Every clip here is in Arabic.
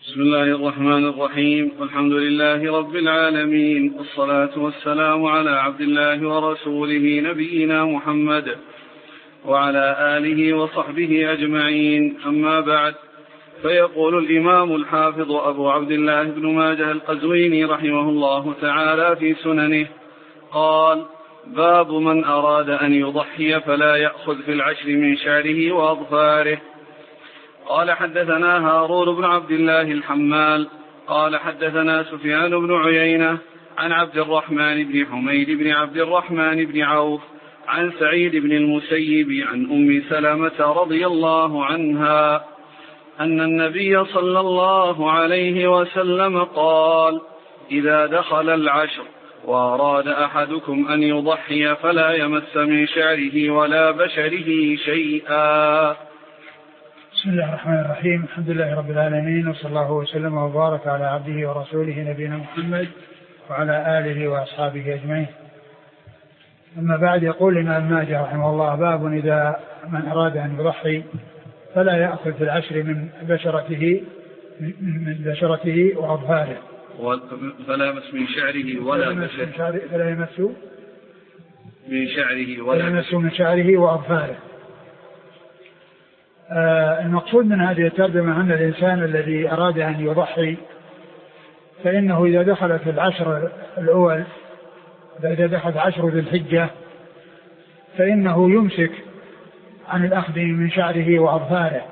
بسم الله الرحمن الرحيم، والحمد لله رب العالمين، والصلاة والسلام على عبد الله ورسوله نبينا محمد وعلى آله وصحبه أجمعين. أما بعد، فيقول الإمام الحافظ أبو عبد الله بن ماجه القزويني رحمه الله تعالى في سننه قال: باب من أراد أن يضحي فلا يأخذ في العشر من شعره وأظفاره. قال: حدثنا هارون بن عبد الله الحمال قال: حدثنا سفيان بن عيينة عن عبد الرحمن بن حميد بن عبد الرحمن بن عوف عن سعيد بن المسيب عن أم سلمة رضي الله عنها أن النبي صلى الله عليه وسلم قال: إذا دخل العشر وأراد أحدكم أن يضحي فلا يمس من شعره ولا بشره شيئا. بسم الله الرحمن الرحيم. الحمد لله رب العالمين، وصلى الله وسلم وبارك على عبده ورسوله نبينا محمد وعلى آله وأصحابه أجمعين. أما بعد، يقول الإمام ماجه رحمه الله: باب إذا من أراد أن يضحي فلا يأخذ في العشر من بشرته وأظفاره، فلا يمس من شعره ولا بشره، فلا يمس من شعره وأظفاره. المقصود من هذه الترجمة أن الإنسان الذي أراد أن يضحي فإنه إذا دخل في العشر الأول، إذا دخل عشر ذي الحجة، فإنه يمسك عن الأخذ من شعره وأظفاره،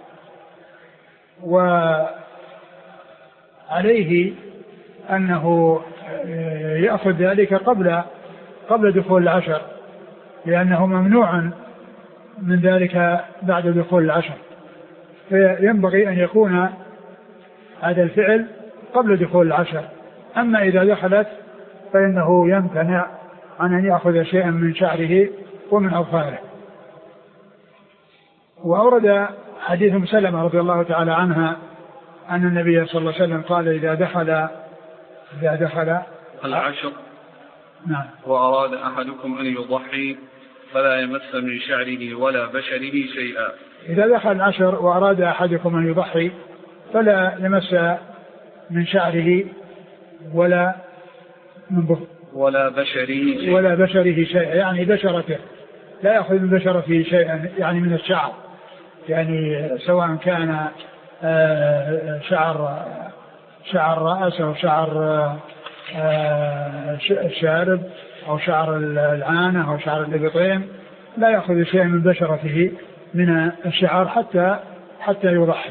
وعليه أنه يأخذ ذلك قبل دخول العشر، لأنه ممنوع من ذلك بعد دخول العشر، فينبغي أن يكون هذا الفعل قبل دخول العشر. أما إذا دخلت فإنه يمتنع عن أن يأخذ شيئا من شعره ومن أظفاره. وأورد حديث أم سلمة رضي الله تعالى عنها أن النبي صلى الله عليه وسلم قال: إذا دخل العشر نعم وأراد أحدكم أن يضحي فلا يمس من شعره ولا بشره شيئا. إذا دخل العشر وأراد أحدكم أن يضحي فلا يمس من شعره ولا بشره شيئا، يعني بشرته، لا يأخذ من بشرته شيئا، يعني من الشعر، يعني سواء كان شعر رأس أو شعر الشارب أو شعر العانة أو شعر الإبطين، لا يأخذ شيئا من بشرته من الشعر حتى يضحي.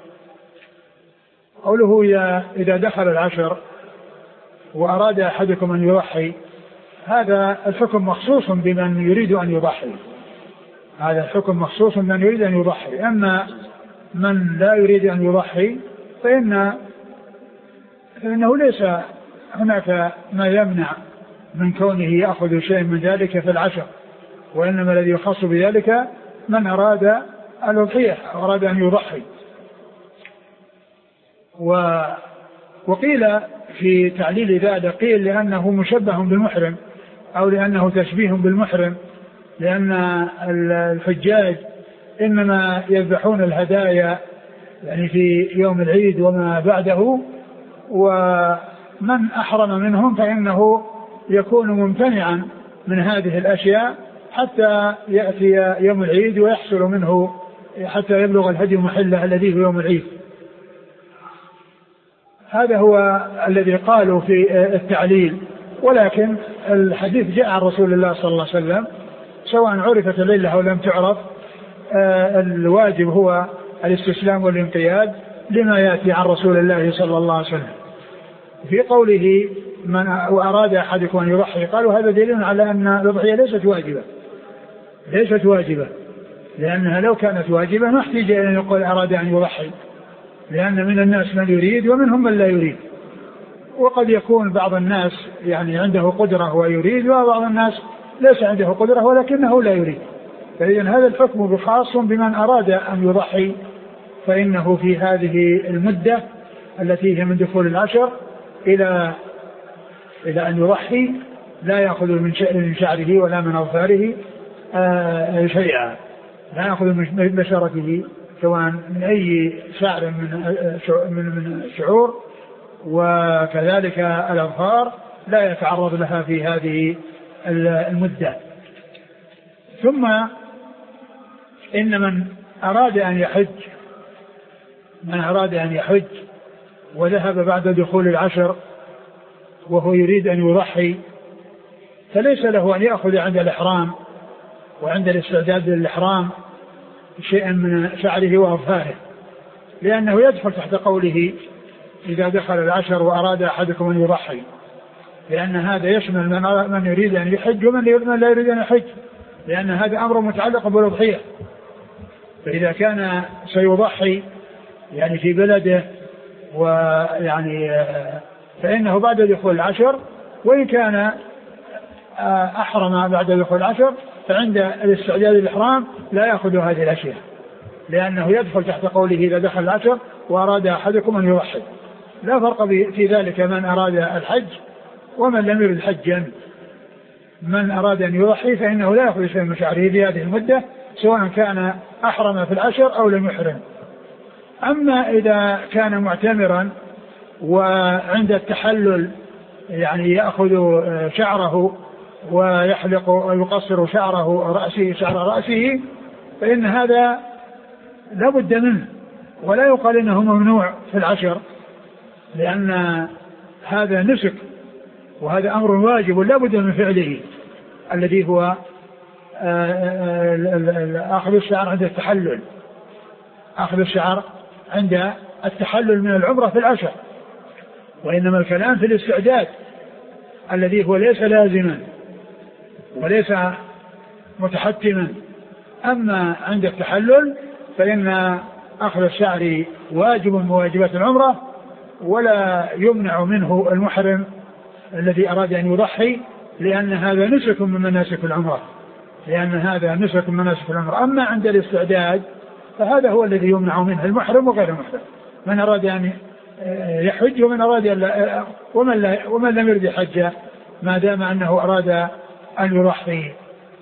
قوله إذا دخل العشر وأراد أحدكم أن يضحي، هذا الحكم مخصوص بمن يريد أن يضحي، هذا الحكم مخصوص بمن يريد أن يضحي. أما من لا يريد أن يضحي فإنه ليس هناك ما يمنع من كونه يأخذ شيء من ذلك في العشر، وإنما الذي يخص بذلك من أراد الأضحية أو أراد أن يضحي. وقيل في تعليل ذلك، قيل لأنه مشبه بالمحرم أو لأنه تشبيه بالمحرم، لأن الحجاج إنما يذبحون الهدايا يعني في يوم العيد وما بعده، ومن أحرم منهم فإنه يكون ممتنعا من هذه الأشياء حتى يأتي يوم العيد ويحصل منه حتى يبلغ الهدي محله الذي هو يوم العيد. هذا هو الذي قالوا في التعليل. ولكن الحديث جاء عن رسول الله صلى الله عليه وسلم، سواء عرفت العلة أو لم تعرف، الواجب هو الاستسلام والانقياد لما يأتي عن رسول الله صلى الله عليه وسلم. في قوله من أراد أحدكم أن يضحي، قالوا هذا دليل على أن الأضحية ليست واجبة، لأنها لو كانت واجبة ما احتاج إلى أن يقول أراد أن يضحي، لأن من الناس من يريد ومنهم من لا يريد. وقد يكون بعض الناس يعني عنده قدرة ويريد، وبعض الناس ليس عنده قدرة ولكنه لا يريد. فإذن هذا الحكم بخاص بمن أراد أن يضحي، فإنه في هذه المدة التي هي من دخول العشر إلى أن يضحي لا يأخذ من شعره ولا من أظفاره شيئا، لا يأخذ من بشرته سواء من أي شعر من شعور، وكذلك الأظفار لا يتعرض لها في هذه المدة. ثم إن من أراد أن يحج وذهب بعد دخول العشر وهو يريد أن يضحي، فليس له أن يأخذ عند الإحرام وعند الاستعداد للإحرام شيئا من شعره وأظفاره، لأنه يدخل تحت قوله إذا دخل العشر وأراد أحدكم أن يضحي، لأن هذا يشمل من يريد أن يحج ومن لا يريد أن يحج، لأن هذا أمر متعلق بالأضحية. فإذا كان سيضحي يعني في بلده ويعني فإنه بعد دخول العشر، وإن كان أحرم بعد دخول العشر فعند الاستعداد للإحرام لا يأخذ هذه الأشياء، لأنه يدخل تحت قوله إذا دخل العشر وأراد أحدكم أن يضحي. لا فرق في ذلك من أراد الحج ومن لم يرد حجا. من أراد أن يضحي فإنه لا يأخذ شيئا من شعره في هذه المدة، سواء كان أحرم في العشر أو لم يحرم. أما إذا كان معتمرا وعند التحلل يعني يأخذ شعره ويحلق ويقصر شعر رأسه فإن هذا لا بد منه، ولا يقال إنه ممنوع في العشر، لأن هذا نسك وهذا أمر واجب لا بد من فعله، الذي هو أخذ الشعر عند التحلل، أخذ الشعر عند التحلل من العمرة في العشر. وإنما الكلام في الاستعداد الذي هو ليس لازما وليس متحتما. أما عند التحلل فإن أخذ الشعر واجب من واجبات العمرة، ولا يمنع منه المحرم الذي أراد أن يضحي، لأن هذا نسك من مناسك العمرة. أما عند الاستعداد فهذا هو الذي يمنع منه المحرم وغير المحرم، من أراد أن يحج ومن لم يرد الحج، ما دام أنه أراد أن يضحي.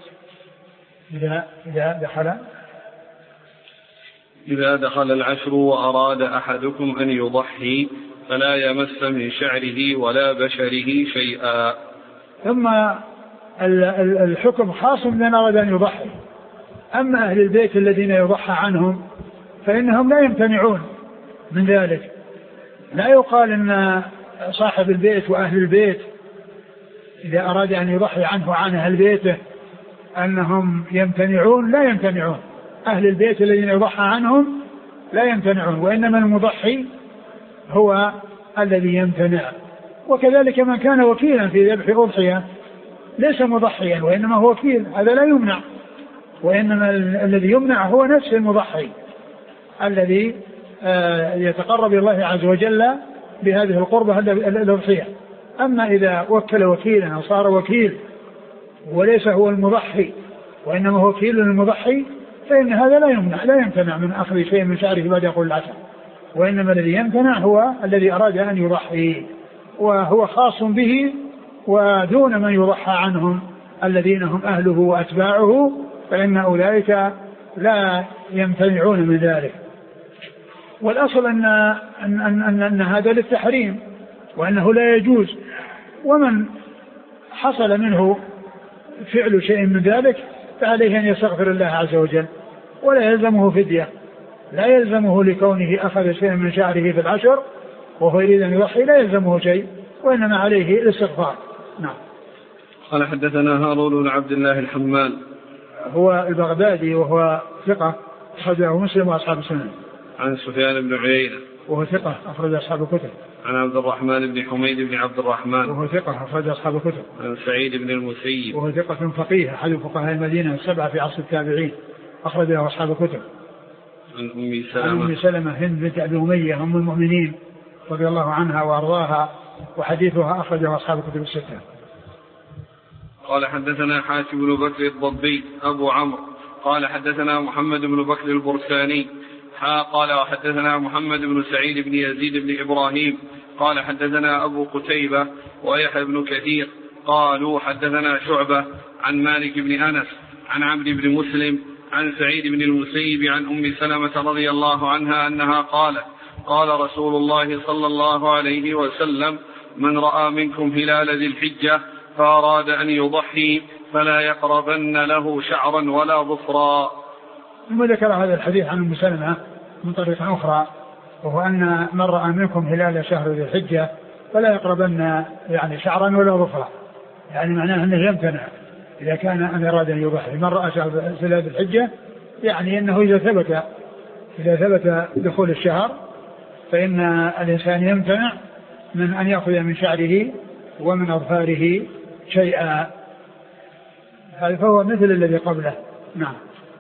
إذا دخل العشر وأراد أحدكم أن يضحي فلا يمس من شعره ولا بشره شيئا. ثم الحكم خاص بمن أراد أن يضحي. أما أهل البيت الذين يضحى عنهم فإنهم لا يمتنعون من ذلك. لا يقال أن صاحب البيت وأهل البيت إذا أراد أن يضحي عنه وعن أهل بيته أنهم يمتنعون، لا يمتنعون. أهل البيت الذين يضحى عنهم لا يمتنعون، وإنما المضحي هو الذي يمتنع. وكذلك من كان وكيلا في ذبح أضحية ليس مضحيا وإنما هو وكيل، هذا لا يمنع، وإنما الذي يمنع هو نفس المضحي الذي يتقرب الله عز وجل بهذه القربة الأضحية. أما إذا وكل وكيلا أو صار وكيل وليس هو المضحي وإنما هو وكيل المضحي فإن هذا لا يمتنع من أخذ شيء من شعره بعد يقول العشر، وإنما الذي يمتنع هو الذي أراد أن يضحي، وهو خاص به ودون من يضحى عنهم الذين هم أهله وأتباعه، فإن أولئك لا يمتنعون من ذلك. والأصل أن هذا للتحريم وأنه لا يجوز، ومن حصل منه فعل شيء من ذلك فعليه أن يستغفر الله عز وجل، ولا يلزمه فدية، لا يلزمه لكونه أخذ شيء من شعره في العشر وهو يريد أن يضحي، لا يلزمه شيء، وإنما عليه الاستغفار. نعم. قال حدثنا هارون بن عبد الله الحمال هو البغدادي وهو ثقة أخرجه مسلم وأصحاب السنن. عن سفيان بن عيينة وهو ثقة أخرج أصحاب الكتب. عن عبد الرحمن بن حميد بن عبد الرحمن وهو ثقة أخرج أصحاب الكتب. عن سعيد بن المسيب وهو ثقة فقيه أحد فقهاء المدينة السبعة في عصر التابعين أخرجه أصحاب الكتب. عن أم سلمة هند بنت أبي أمية أم المؤمنين رضي الله عنها وأرضاها، وحديثها أخرجه أصحاب الكتب الستة. قال حدثنا حاتم بن بكر الضبي أبو عمرو قال حدثنا محمد بن بكر البرساني قال وحدثنا محمد بن سعيد بن يزيد بن إبراهيم قال حدثنا أبو قتيبة ويحيى بن كثير قالوا حدثنا شعبة عن مالك بن أنس عن عمرو بن مسلم عن سعيد بن المسيب عن أم سلمة رضي الله عنها أنها قالت قال رسول الله صلى الله عليه وسلم من رأى منكم هلال ذي الحجة فأراد أن يضحي فلا يقربن له شعرا ولا ظفرا. ثم ذكر هذا الحديث عن أم سلمة من طريق أخرى، وهو أن من رأى منكم هلال شهر ذي الحجة فلا يقربن يعني شعرا ولا ظفرا، يعني معناه أنه يمتنع إذا كان أن أراد أن يضحي. من رأى هلال ذي الحجة يعني أنه إذا ثبت دخول الشهر فإن الإنسان يمتنع من أن يأخذ من شعره ومن أظفاره شيئا، فهو مثل الذي قبله. نعم.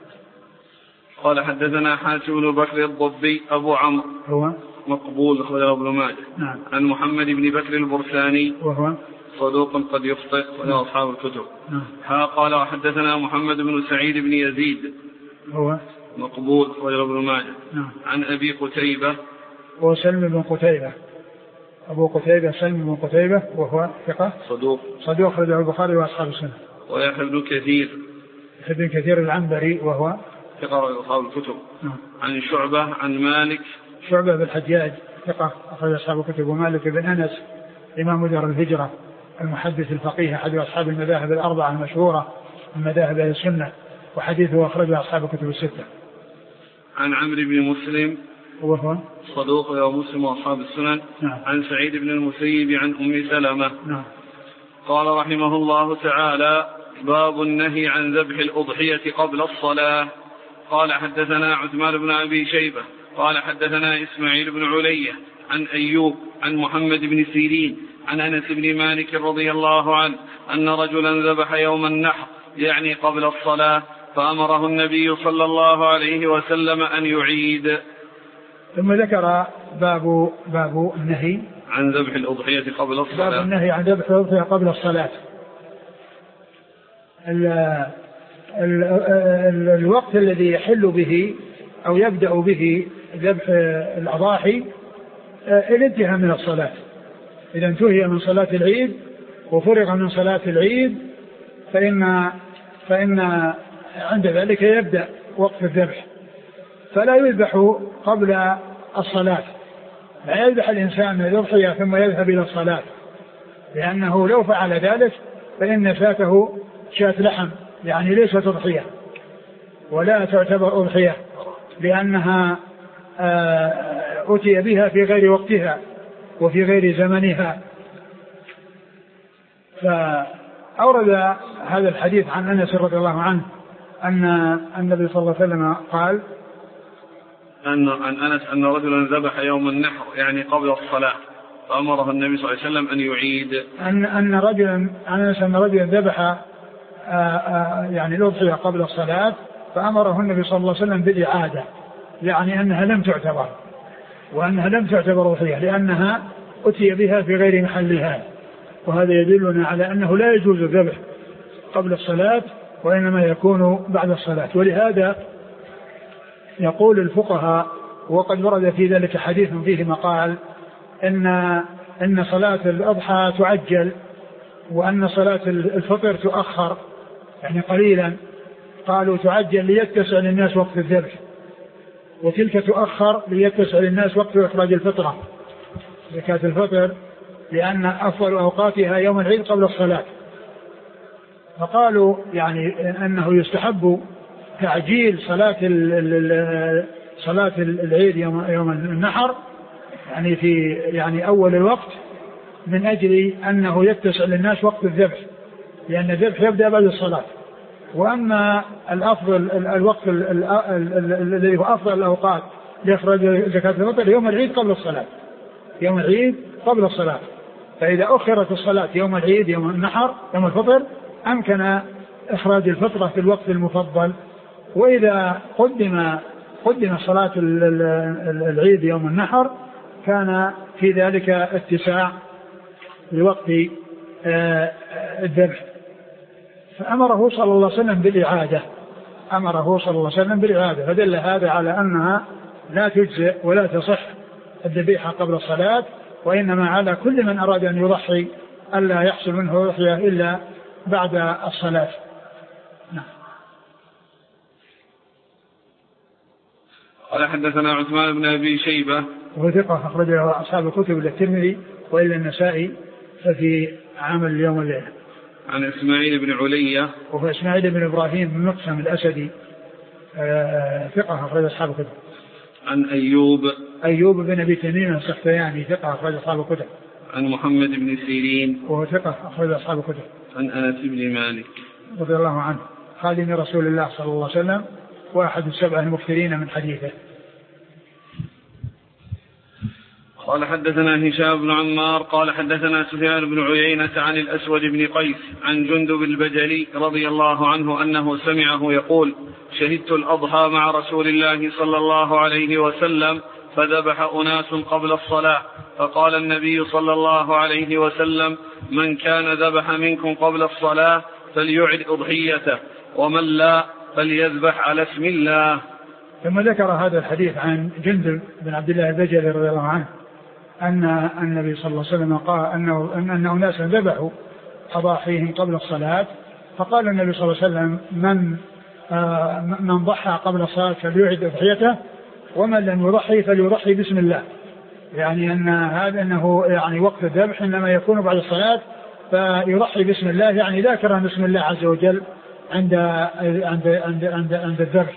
قال حدثنا حاتم بن بكر الضبي أبو عمرو هو مقبول أخرجه ابن ماجه. نعم. عن محمد بن بكر البرساني وهو صدوق قد يخطئ وله أصحاب الكتب. نعم. قال وحدثنا محمد بن سعيد بن يزيد هو مقبول أخرجه ابن ماجه. نعم. عن أبي قتيبة هو سلم بن قتيبة، أبو قتيبة سلم بن قتيبة وهو ثقة صدوق أخرجه البخاري وأصحاب السنة. ويحيى بن كثير ابن كثير العنبري وهو ثقة أصحاب الكتب. عن شعبة عن مالك شعبة بن الحجاج ثقة أخرج أصحاب الكتب. ومالك بن أنس إمام دار الهجرة المحدث الفقيه أحد أصحاب المذاهب الأربعة المشهورة من مذاهب أهل السنة، وحديثه أخرجه أصحاب الكتب الستة. عن عمرو بن مسلم وهو صدوق ومسلم وأصحاب السنن. نعم. عن سعيد بن المسيب عن أم سلمة. نعم. قال رحمه الله تعالى باب النهي عن ذبح الأضحية قبل الصلاة. قال حدثنا عثمان بن أبي شيبة قال حدثنا إسماعيل بن علية عن أيوب عن محمد بن سيرين عن أنس بن مالك رضي الله عنه أن رجلا ذبح يوم النحر يعني قبل الصلاة فأمره النبي صلى الله عليه وسلم أن يعيد. ثم ذكر باب النهي عن ذبح الأضحية قبل الصلاة. باب النهي عن ذبح الأضحية قبل الصلاة. الوقت الذي يحل به أو يبدأ به ذبح الأضاحي الانتهاء من الصلاة. إذا انتهي من صلاة العيد وفرغ من صلاة العيد فإن عند ذلك يبدأ وقت الذبح، فلا يذبح قبل الصلاة. لا يذبح الإنسان الأضحية ثم يذهب إلى الصلاة، لأنه لو فعل ذلك فإن فاته شاة لحم، يعني ليست أضحية ولا تعتبر أضحية، لأنها أتي بها في غير وقتها وفي غير زمنها. فأورد هذا الحديث عن أنس رضي الله عنه أن النبي صلى الله عليه وسلم قال عن أنس أن رجلا ذبح يوم النحر يعني قبل الصلاة فأمره النبي صلى الله عليه وسلم أن يعيد. أن رجلا ذبح يعني الأضحية قبل الصلاة فأمره النبي صلى الله عليه وسلم بالإعادة، يعني أنها لم تعتبر، وأنها لم تعتبر أضحية لأنها أتي بها في غير محلها. وهذا يدلنا على أنه لا يجوز الذبح قبل الصلاة وإنما يكون بعد الصلاة. ولهذا يقول الفقهاء، وقد ورد في ذلك حديث فيه مقال إن صلاة الأضحى تعجل وأن صلاة الفطر تؤخر يعني قليلا. قالوا تعجل ليتسع للناس وقت الذبح، وتلك تؤخر ليتسع للناس وقت إخراج الفطرة زكاة الفطر، لأن أفضل أوقاتها يوم العيد قبل الصلاة. فقالوا يعني أنه يستحب تعجيل صلاة العيد يوم النحر يعني في يعني أول الوقت من أجل أنه يتسع للناس وقت الذبح، لأن الذبح يبدأ بعد الصلاة. وأما الأفضل الوقت الذي هو أفضل الأوقات لإخراج زكاة الفطر يوم العيد قبل الصلاة، يوم العيد قبل الصلاة. فإذا أخرت الصلاة يوم العيد يوم النحر يوم الفطر أمكن إخراج الفطرة في الوقت المفضل. وإذا قدم صلاة العيد يوم النحر كان في ذلك اتساع لوقت الذبح. فأمره صلى الله عليه وسلم بالإعادة، فدل هذا على أنها لا تجزئ ولا تصح الذبيحة قبل الصلاة، وإنما على كل من أراد أن يضحي ألا يحصل منه أضحية إلا بعد الصلاة. قال حدثنا عثمان بن أبي شيبة وهو ثقة أخرجه أصحاب الكتب إلا الترمذي وإلا النسائي ففي عمل اليوم والليلة. عن إسماعيل بن علية وهو إسماعيل بن إبراهيم بن مقسم الأسدي ثقة أخرج أصحاب الكتب. عن أيوب بن أبي تميم السختياني ثقة أخرج أصحاب الكتب. عن محمد بن سيرين وهو ثقة أخرج أصحاب الكتب. عن أنس بن مالك رضي الله عنه خادم رسول الله صلى الله عليه وسلم وأحد السبع المكثرين من حديثه. قال حدثنا هشام بن عمار قال حدثنا سفيان بن عيينة عن الأسود بن قيس عن جندب البجلي رضي الله عنه أنه سمعه يقول شهدت الأضحى مع رسول الله صلى الله عليه وسلم فذبح أناس قبل الصلاة فقال النبي صلى الله عليه وسلم من كان ذبح منكم قبل الصلاة فليعد أضحيته ومن لا فليذبح على اسم الله. ثم ذكر هذا الحديث عن جندب بن عبد الله البجلي رضي الله عنه أن النبي صلى الله عليه وسلم قال أن أناسا ذبحوا أضاحيهم قبل الصلاة فقال النبي صلى الله عليه وسلم من ضحى قبل الصلاة فليعد أضحيته ومن لم يضحي فليضحي بسم الله. يعني أن هذا أنه يعني وقت الذبح إنما يكون بعد الصلاة فيضحي بسم الله يعني ذاكرا بسم الله عز وجل عند الذبح.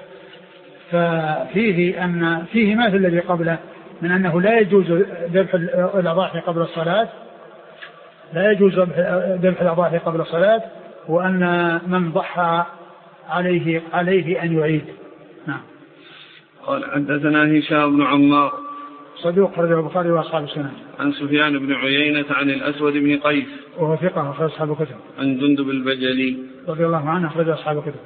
ففيه أن فيه ما في الذي قبله من أنه لا يجوز ذبح الأضاحي قبل الصلاة قبل الصلاة وأن من ضحى عليه أن يعيد. نعم. قال حدثنا هشام بن عمار صدوق أخرجه البخاري وأصحاب السنن. عن سفيان بن عيينة عن الأسود بن قيس وهو ثقة أخرج أصحاب الكتب. عن جندب البجلي رضي الله عنه أخرج أصحاب الكتب.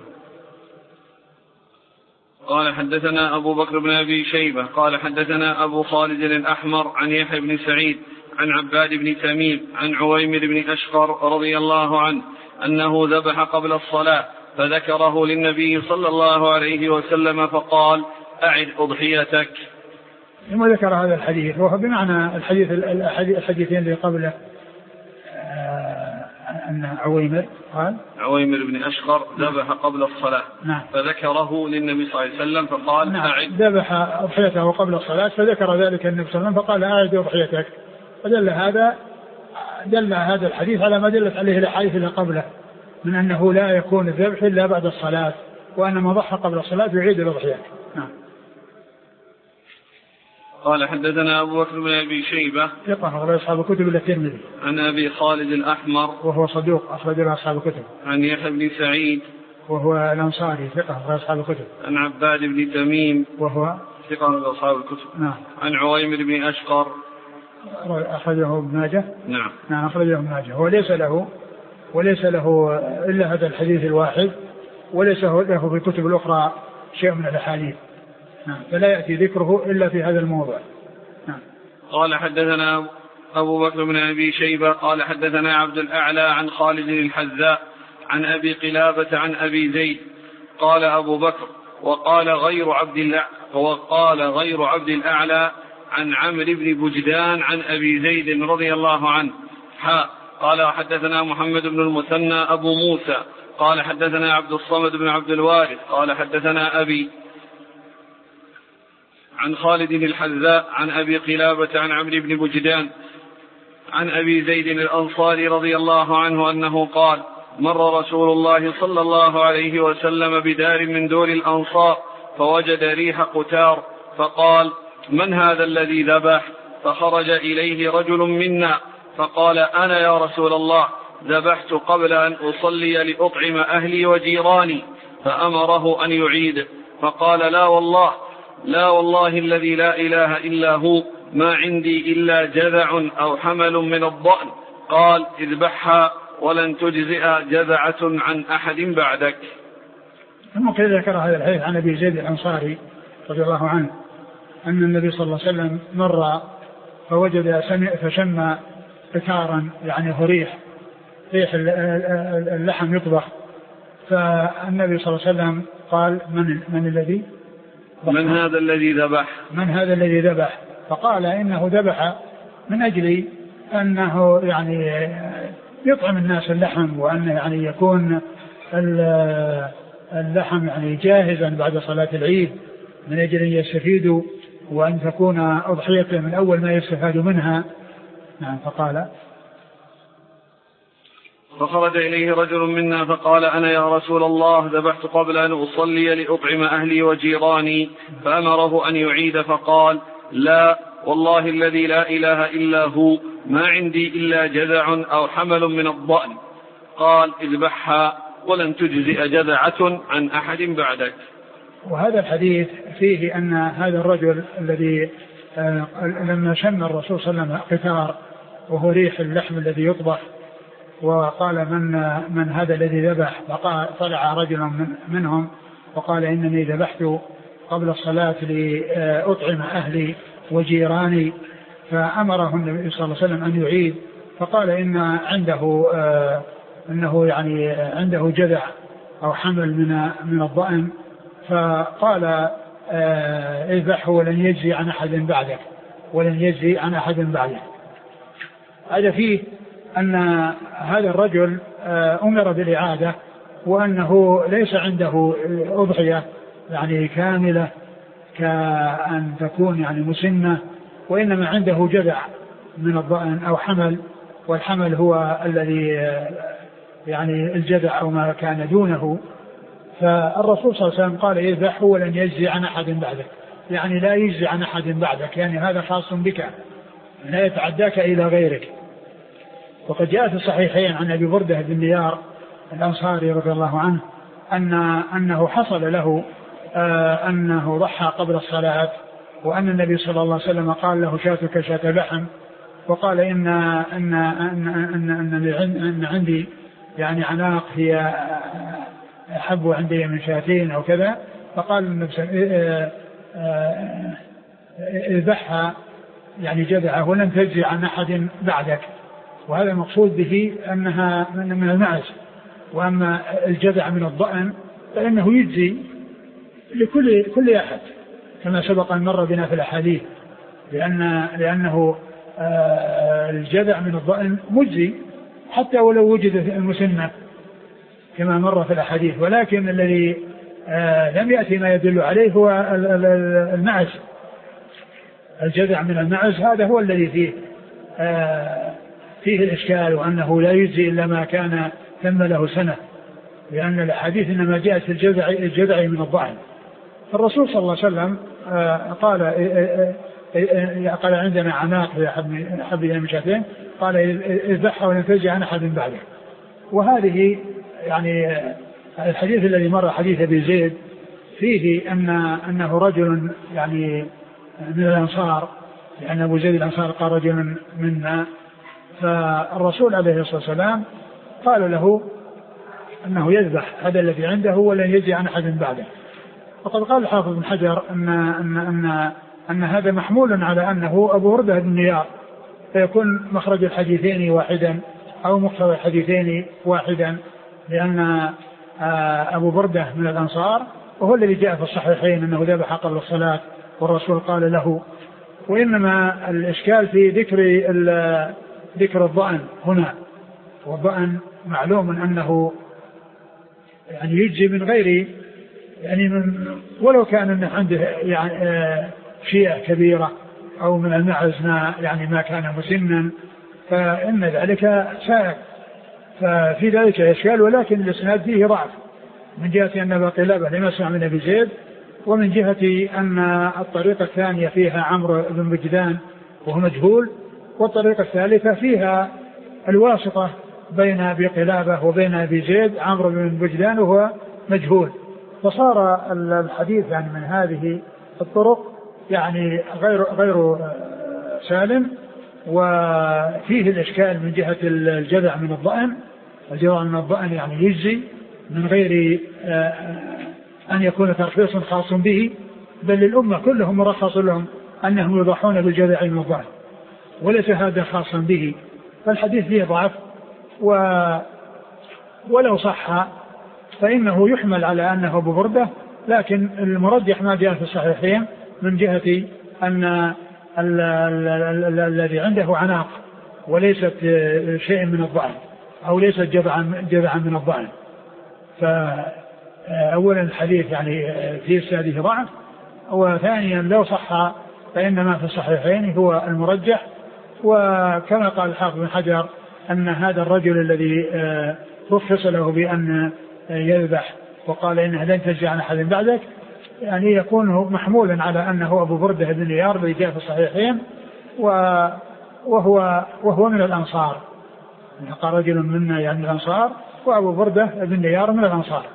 قال حدثنا أبو بكر بن أبي شيبة قال حدثنا أبو خالد الأحمر عن يحيى بن سعيد عن عباد بن تميم عن عويمر بن أشقر رضي الله عنه أنه ذبح قبل الصلاة فذكره للنبي صلى الله عليه وسلم فقال أعد أضحيتك. ثم ذكر هذا الحديث وهو بمعنى الحديثين اللي قبله أن عويمر بن أشقر ذبح قبل الصلاة. نعم. فذكره للنبي صلى الله عليه وسلم فقال نعم. أعد ذبح أضحيته قبل الصلاة فذكر ذلك النبي صلى الله عليه وسلم فقال أعد أضحيتك. فدل هذا الحديث على ما دلت عليه الأحاديث اللي قبله من أنه لا يكون الذبح إلا بعد الصلاة وأن ما ضحى قبل الصلاة يعيد الأضحية. نعم. قال حدثنا أبو بكر بن أبي شيبة ثقة أخرج أصحاب الكتب إلا الترمذي. عن أبي خالد الأحمر وهو صدوق أخرج له أصحاب الكتب. عن يحيى بن سعيد وهو الأنصاري ثقة أخرج أصحاب الكتب. عن عباد بن تميم وهو ثقة أخرج أصحاب الكتب. نعم. عن عويمر بن أشقر أخرجه ابن ماجه. نعم أخرجه ابن ماجه. وليس له إلا هذا الحديث الواحد وليس له في الكتب الأخرى شيء من الأحاديث. نعم. فلا يأتي ذكره إلا في هذا الموضع. نعم. قال حدثنا أبو بكر بن أبي شيبة قال حدثنا عبد الأعلى عن خالد الحذاء عن أبي قلابة عن أبي زيد قال أبو بكر وقال غير عبد الأعلى عن عمرو بن بجدان عن أبي زيد رضي الله عنه قال حدثنا محمد بن المثنى أبو موسى قال حدثنا عبد الصمد بن عبد الوارث قال حدثنا أبي عن خالد الحذاء عن أبي قلابة عن عمرو بن بجدان عن أبي زيد الأنصاري رضي الله عنه أنه قال مر رسول الله صلى الله عليه وسلم بدار من دور الأنصار فوجد ريح قتار فقال من هذا الذي ذبح؟ فخرج إليه رجل منا فقال أنا يا رسول الله ذبحت قبل أن أصلي لأطعم أهلي وجيراني فأمره أن يعيد فقال لا والله الذي لا إله إلا هو ما عندي إلا جذع أو حمل من الضأن قال اذبحها ولن تجزئ جذعة عن أحد بعدك. ثم كذا ذكر هذا الحديث عن أبي زيد الأنصاري رضي الله عنه أن النبي صلى الله عليه وسلم مر فشم قتارا يعني هو ريح اللحم يطبخ فالنبي صلى الله عليه وسلم قال من هذا الذي ذبح فقال إنه ذبح من أجل أنه يعني يطعم الناس اللحم وأن يعني يكون اللحم يعني جاهزا بعد صلاة العيد من أجل أن يستفيدوا وأن تكون أضحية من أول ما يستفاد منها. نعم. فخرج إليه رجل منا فقال أنا يا رسول الله ذبحت قبل أن أصلي لأطعم أهلي وجيراني، فأمره أن يعيد فقال لا والله الذي لا إله إلا هو ما عندي إلا جذع أو حمل من الضأن. قال اذبحها ولن تجزئ جذعة عن أحد بعدك. وهذا الحديث فيه أن هذا الرجل الذي لما شم الرسول صلى الله عليه وسلم قتار وهو ريح اللحم الذي يطبخ وقال من هذا الذي ذبح، فطلع رجل منهم وقال إنني ذبحت قبل الصلاة لأطعم أهلي وجيراني، فأمره النبي صلى الله عليه وسلم أن يعيد، فقال إن إنه يعني عنده جذع أو حمل من الضأن، فقال اذبحه ولن يجزي عن أحد بعدك. هذا فيه أن هذا الرجل أمر بالإعادة، وأنه ليس عنده أضحية يعني كاملة كأن تكون يعني مسنة، وإنما عنده جذع من الضأن أو حمل، والحمل هو الذي يعني الجذع أو ما كان دونه. فالرسول صلى الله عليه وسلم قال اذبحه ولن يجزي عن أحد بعدك، يعني لا يجزي عن أحد بعدك، يعني هذا خاص بك لا يتعداك إلى غيرك. وقد جاء في الصحيحين عن أبي بردة بن نيار الأنصاري رضي الله عنه أنه حصل له أنه ضحى قبل الصلاة، وأن النبي صلى الله عليه وسلم قال له شاتك شات لحم، وقال إن عندي يعني عناق هي أحب عندي من شاتين أو كذا، فقال النبي اذبحها يعني جذعه ولن تجزي عن أحد بعدك. وهذا المقصود به أنها من المعز، وأما الجذع من الضأن فإنه يجزي لكل أحد كما سبق أن مر بنا في الأحاديث، لأنه الجذع من الضأن مجزي حتى ولو وجد المسنة كما مر في الأحاديث، ولكن الذي لم يأتي ما يدل عليه هو المعز. الجذع من المعز هذا هو الذي فيه الإشكال، وأنه لا يجزي إلا ما كان ثم له سنة، لأن الأحاديث إنما جاءت في الجذع من الضأن. الرسول صلى الله عليه وسلم قال عندنا عناق أحب إلى من شاتين، قال اذبحها ولن تجزي عن أحد بعده. وهذه يعني الحديث الذي مر حديث أبي زيد فيه أنه رجل يعني من الأنصار، لأن أبو زيد الأنصار قال رجل منا، فالرسول عليه الصلاة والسلام قال له أنه يذبح هذا الذي عنده ولن يجزي عن أحد بعده. وقد قال الحافظ بن حجر أن هذا محمول على أنه أبو بردة بن نيار، فيكون مخرج الحديثين واحدا أو مقتضى الحديثين واحدا، لأن أبو بردة من الأنصار وهو الذي جاء في الصحيحين أنه ذبح قبل الصلاة والرسول قال له. وإنما الإشكال في ذكر الضأن هنا، والضأن معلوم أنه يعني يجزي من غير يعني ولو كان أنه عنده يعني شيء كبيرة أو من المعز ما كان مسنا، فإن ذلك سائق، ففي ذلك إشكال. ولكن الإسناد فيه ضعف من جهة أن أبا قلابة لم يسمع من أبي زيد، ومن جهة أن الطريقة الثانية فيها عمرو بن بجدان وهو مجهول، والطريقة الثالثة فيها الواسطة بين أبي قلابة وبين أبي زيد عمرو بن بجدان وهو مجهول، فصار الحديث يعني من هذه الطرق يعني غير سالم، وفيه الإشكال من جهة الجذع من الضأن. الجذع من الضأن يعني يجزي من غير أن يكون ترخيص خاص به، بل الأمة كلهم مرخص لهم أنهم يضحون بالجذع من الضأن، وليس هذا خاصا به. فالحديث فيه ضعف، ولو صح فإنه يحمل على أنه أبو بردة، لكن المرجح ما جاء في الصحيحين من جهة أن الذي عنده عناق وليست شيء من الضأن أو ليست جذعا من الضأن. فأولا الحديث يعني في إسناده ضعف، وثانيا لو صح فإن ما في الصحيحين هو المرجح. وكما قال الحافظ بن حجر أن هذا الرجل الذي رخص له بأن يذبح وقال إنه لن تجزي عن أحد بعدك يعني يكون محمولا على أنه أبو بردة بن نيار الذي جاء في الصحيحين وهو من الأنصار. قال رجل منا يعني الأنصار وأبو بردة بن نيار من الأنصار.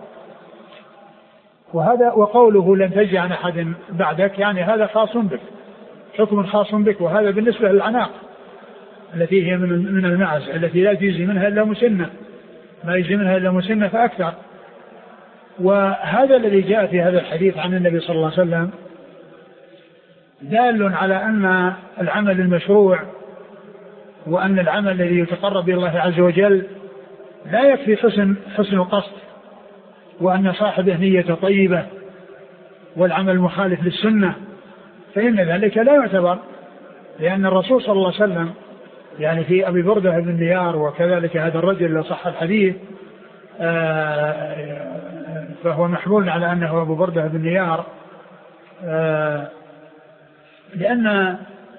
وهذا وقوله لن تجزي عن أحد بعدك يعني هذا خاص بك، حكم خاص بك. وهذا بالنسبة للعناق التي هي من المعز التي لا تجزي منها إلا مسنة، ما يجزي منها إلا مسنة فأكثر. وهذا الذي جاء في هذا الحديث عن النبي صلى الله عليه وسلم دال على أن العمل المشروع وأن العمل الذي يتقرب إلى الله عز وجل لا يكفي حسن القصد وأن صاحبه نية طيبة والعمل مخالف للسنة، فإن ذلك لا يعتبر. لأن الرسول صلى الله عليه وسلم يعني في أبي بردة بن نيار وكذلك هذا الرجل لو صح الحديث فهو محمول على أنه أبو بردة بن نيار لأن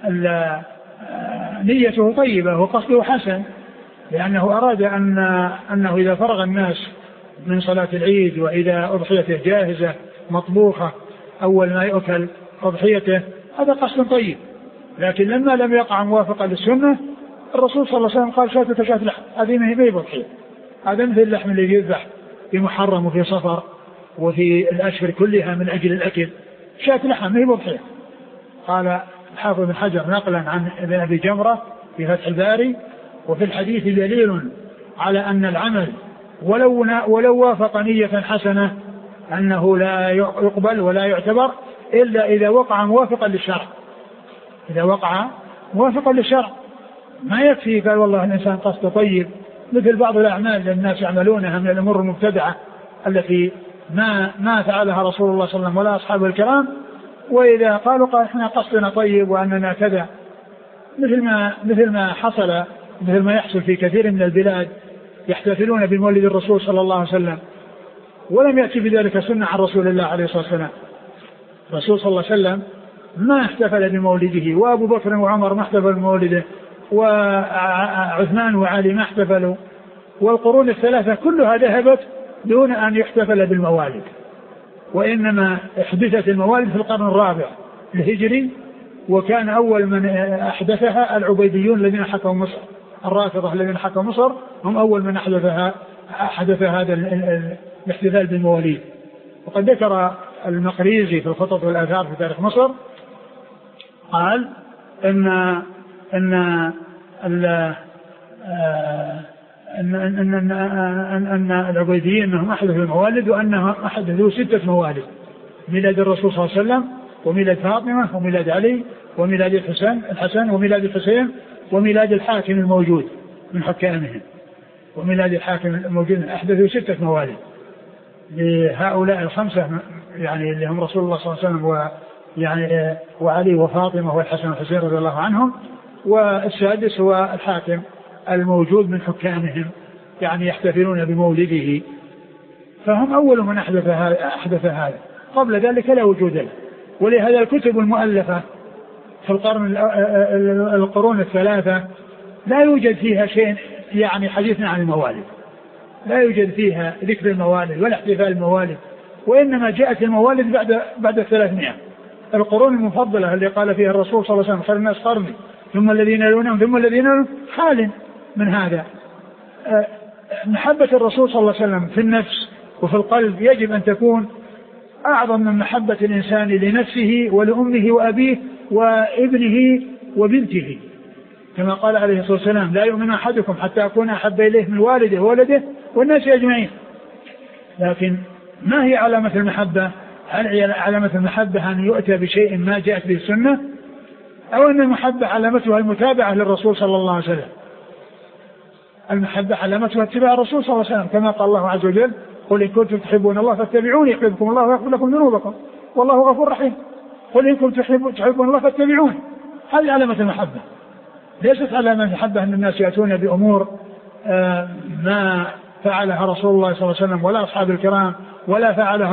نيته طيبة وقصده حسن، لأنه أراد أنه إذا فرغ الناس من صلاة العيد وإذا أضحيته جاهزة مطبوخة أول ما يؤكل أضحيته هذا قصد طيب. لكن لما لم يقع موافقة للسنة الرسول صلى الله عليه وسلم قال شاتك شات لحم، هذه ما هي بضحية، هذا مثل اللحم اللي يذبح في محرم وفي صفر وفي الأشهر كلها من أجل الأكل، شات لحم ما هي بضحية. قال الحافظ بن حجر نقلا عن ابن أبي جمرة في فتح الباري وفي الحديث دليل على أن العمل ولو وافق نية حسنة أنه لا يقبل ولا يعتبر إلا إذا وقع موافقا للشرع. إذا وقع موافقا للشرع ما يكفي قال والله الإنسان قصده طيب، مثل بعض الأعمال اللي الناس يعملونها من الأمور المبتدعة التي ما فعلها رسول الله صلى الله عليه وسلم ولا أصحابه الكرام، وإذا قال إحنا قصدنا طيب وأننا كذا، مثل ما يحصل في كثير من البلاد يحتفلون بمولد الرسول صلى الله عليه وسلم ولم يأتي بذلك سنة عن رسول الله عليه الصلاة والسلام. الرسول صلى الله عليه وسلم ما احتفل بمولده، وأبو بكر وعمر ما احتفلوا بمولده، وعثمان وعلي ما احتفلوا، والقرون الثلاثة كلها ذهبت دون أن يحتفل بالموالد. وإنما احدثت الموالد في القرن الرابع الهجري، وكان أول من أحدثها العبيديون الذين حكموا مصر، الرافضة الذين حكموا مصر هم أول من أحدث هذا الاحتفال بالمواليد. وقد ذكر المقريزي في الخطط والآثار في تاريخ مصر قال أن العبيديين أنهم أحدثوا الموالد، وأنهم أحدثوا 6 موالد: ميلاد الرسول صلى الله عليه وسلم، وميلاد فاطمة، وميلاد علي، وميلاد الحسن، وميلاد الحسين، وميلاد الحاكم الموجود من حكامهم، وميلاد الحاكم الموجود. أحدثوا 6 موالد لهؤلاء ال5 يعني اللي هم رسول الله صلى الله عليه وسلم يعني وعلي وفاطمة والحسن والحسين رضي الله عنهم، والسادس هو الحاكم الموجود من حكامهم يعني يحتفلون بمولده، فهم أول من أحدث هذا، قبل ذلك لا وجود له. ولهذا الكتب المؤلفة في القرون الثلاثة لا يوجد فيها شيء يعني حديثنا عن الموالد، لا يوجد فيها ذكر الموالد ولا احتفال الموالد، وإنما جاءت الموالد بعد 300. القرون المفضلة اللي قال فيها الرسول صلى الله عليه وسلم خير الناس قرني ثم الذين يلونهم ثم الذين يلونهم، حال من هذا. محبة الرسول صلى الله عليه وسلم في النفس وفي القلب يجب أن تكون أعظم من محبة الإنسان لنفسه ولأمه وأبيه وابنه وبنته، كما قال عليه الصلاة والسلام: لا يؤمن أحدكم حتى أكون أحب إليه من والده وولده والناس أجمعين. لكن ما هي علامة المحبة؟ هل هي علامة المحبة أن يؤتى بشيء ما جاءت به السنة، أو أن المحبة علامتها المتابعة للرسول صلى الله عليه وسلم؟ المحبة علامتها اتباع الرسول صلى الله عليه وسلم، كما قال الله عز وجل: قل إن كنتم تحبون الله فاتبعوني يحببكم الله ويغفر لكم ذنوبكم والله غفور رحيم. قل إن كنتم تحبون الله فاتبعوني. هذه علامة المحبة، ليست علامة المحبة أن الناس يأتون بأمور ما فعلها رسول الله صلى الله عليه وسلم ولا أصحاب الكرام ولا فعلها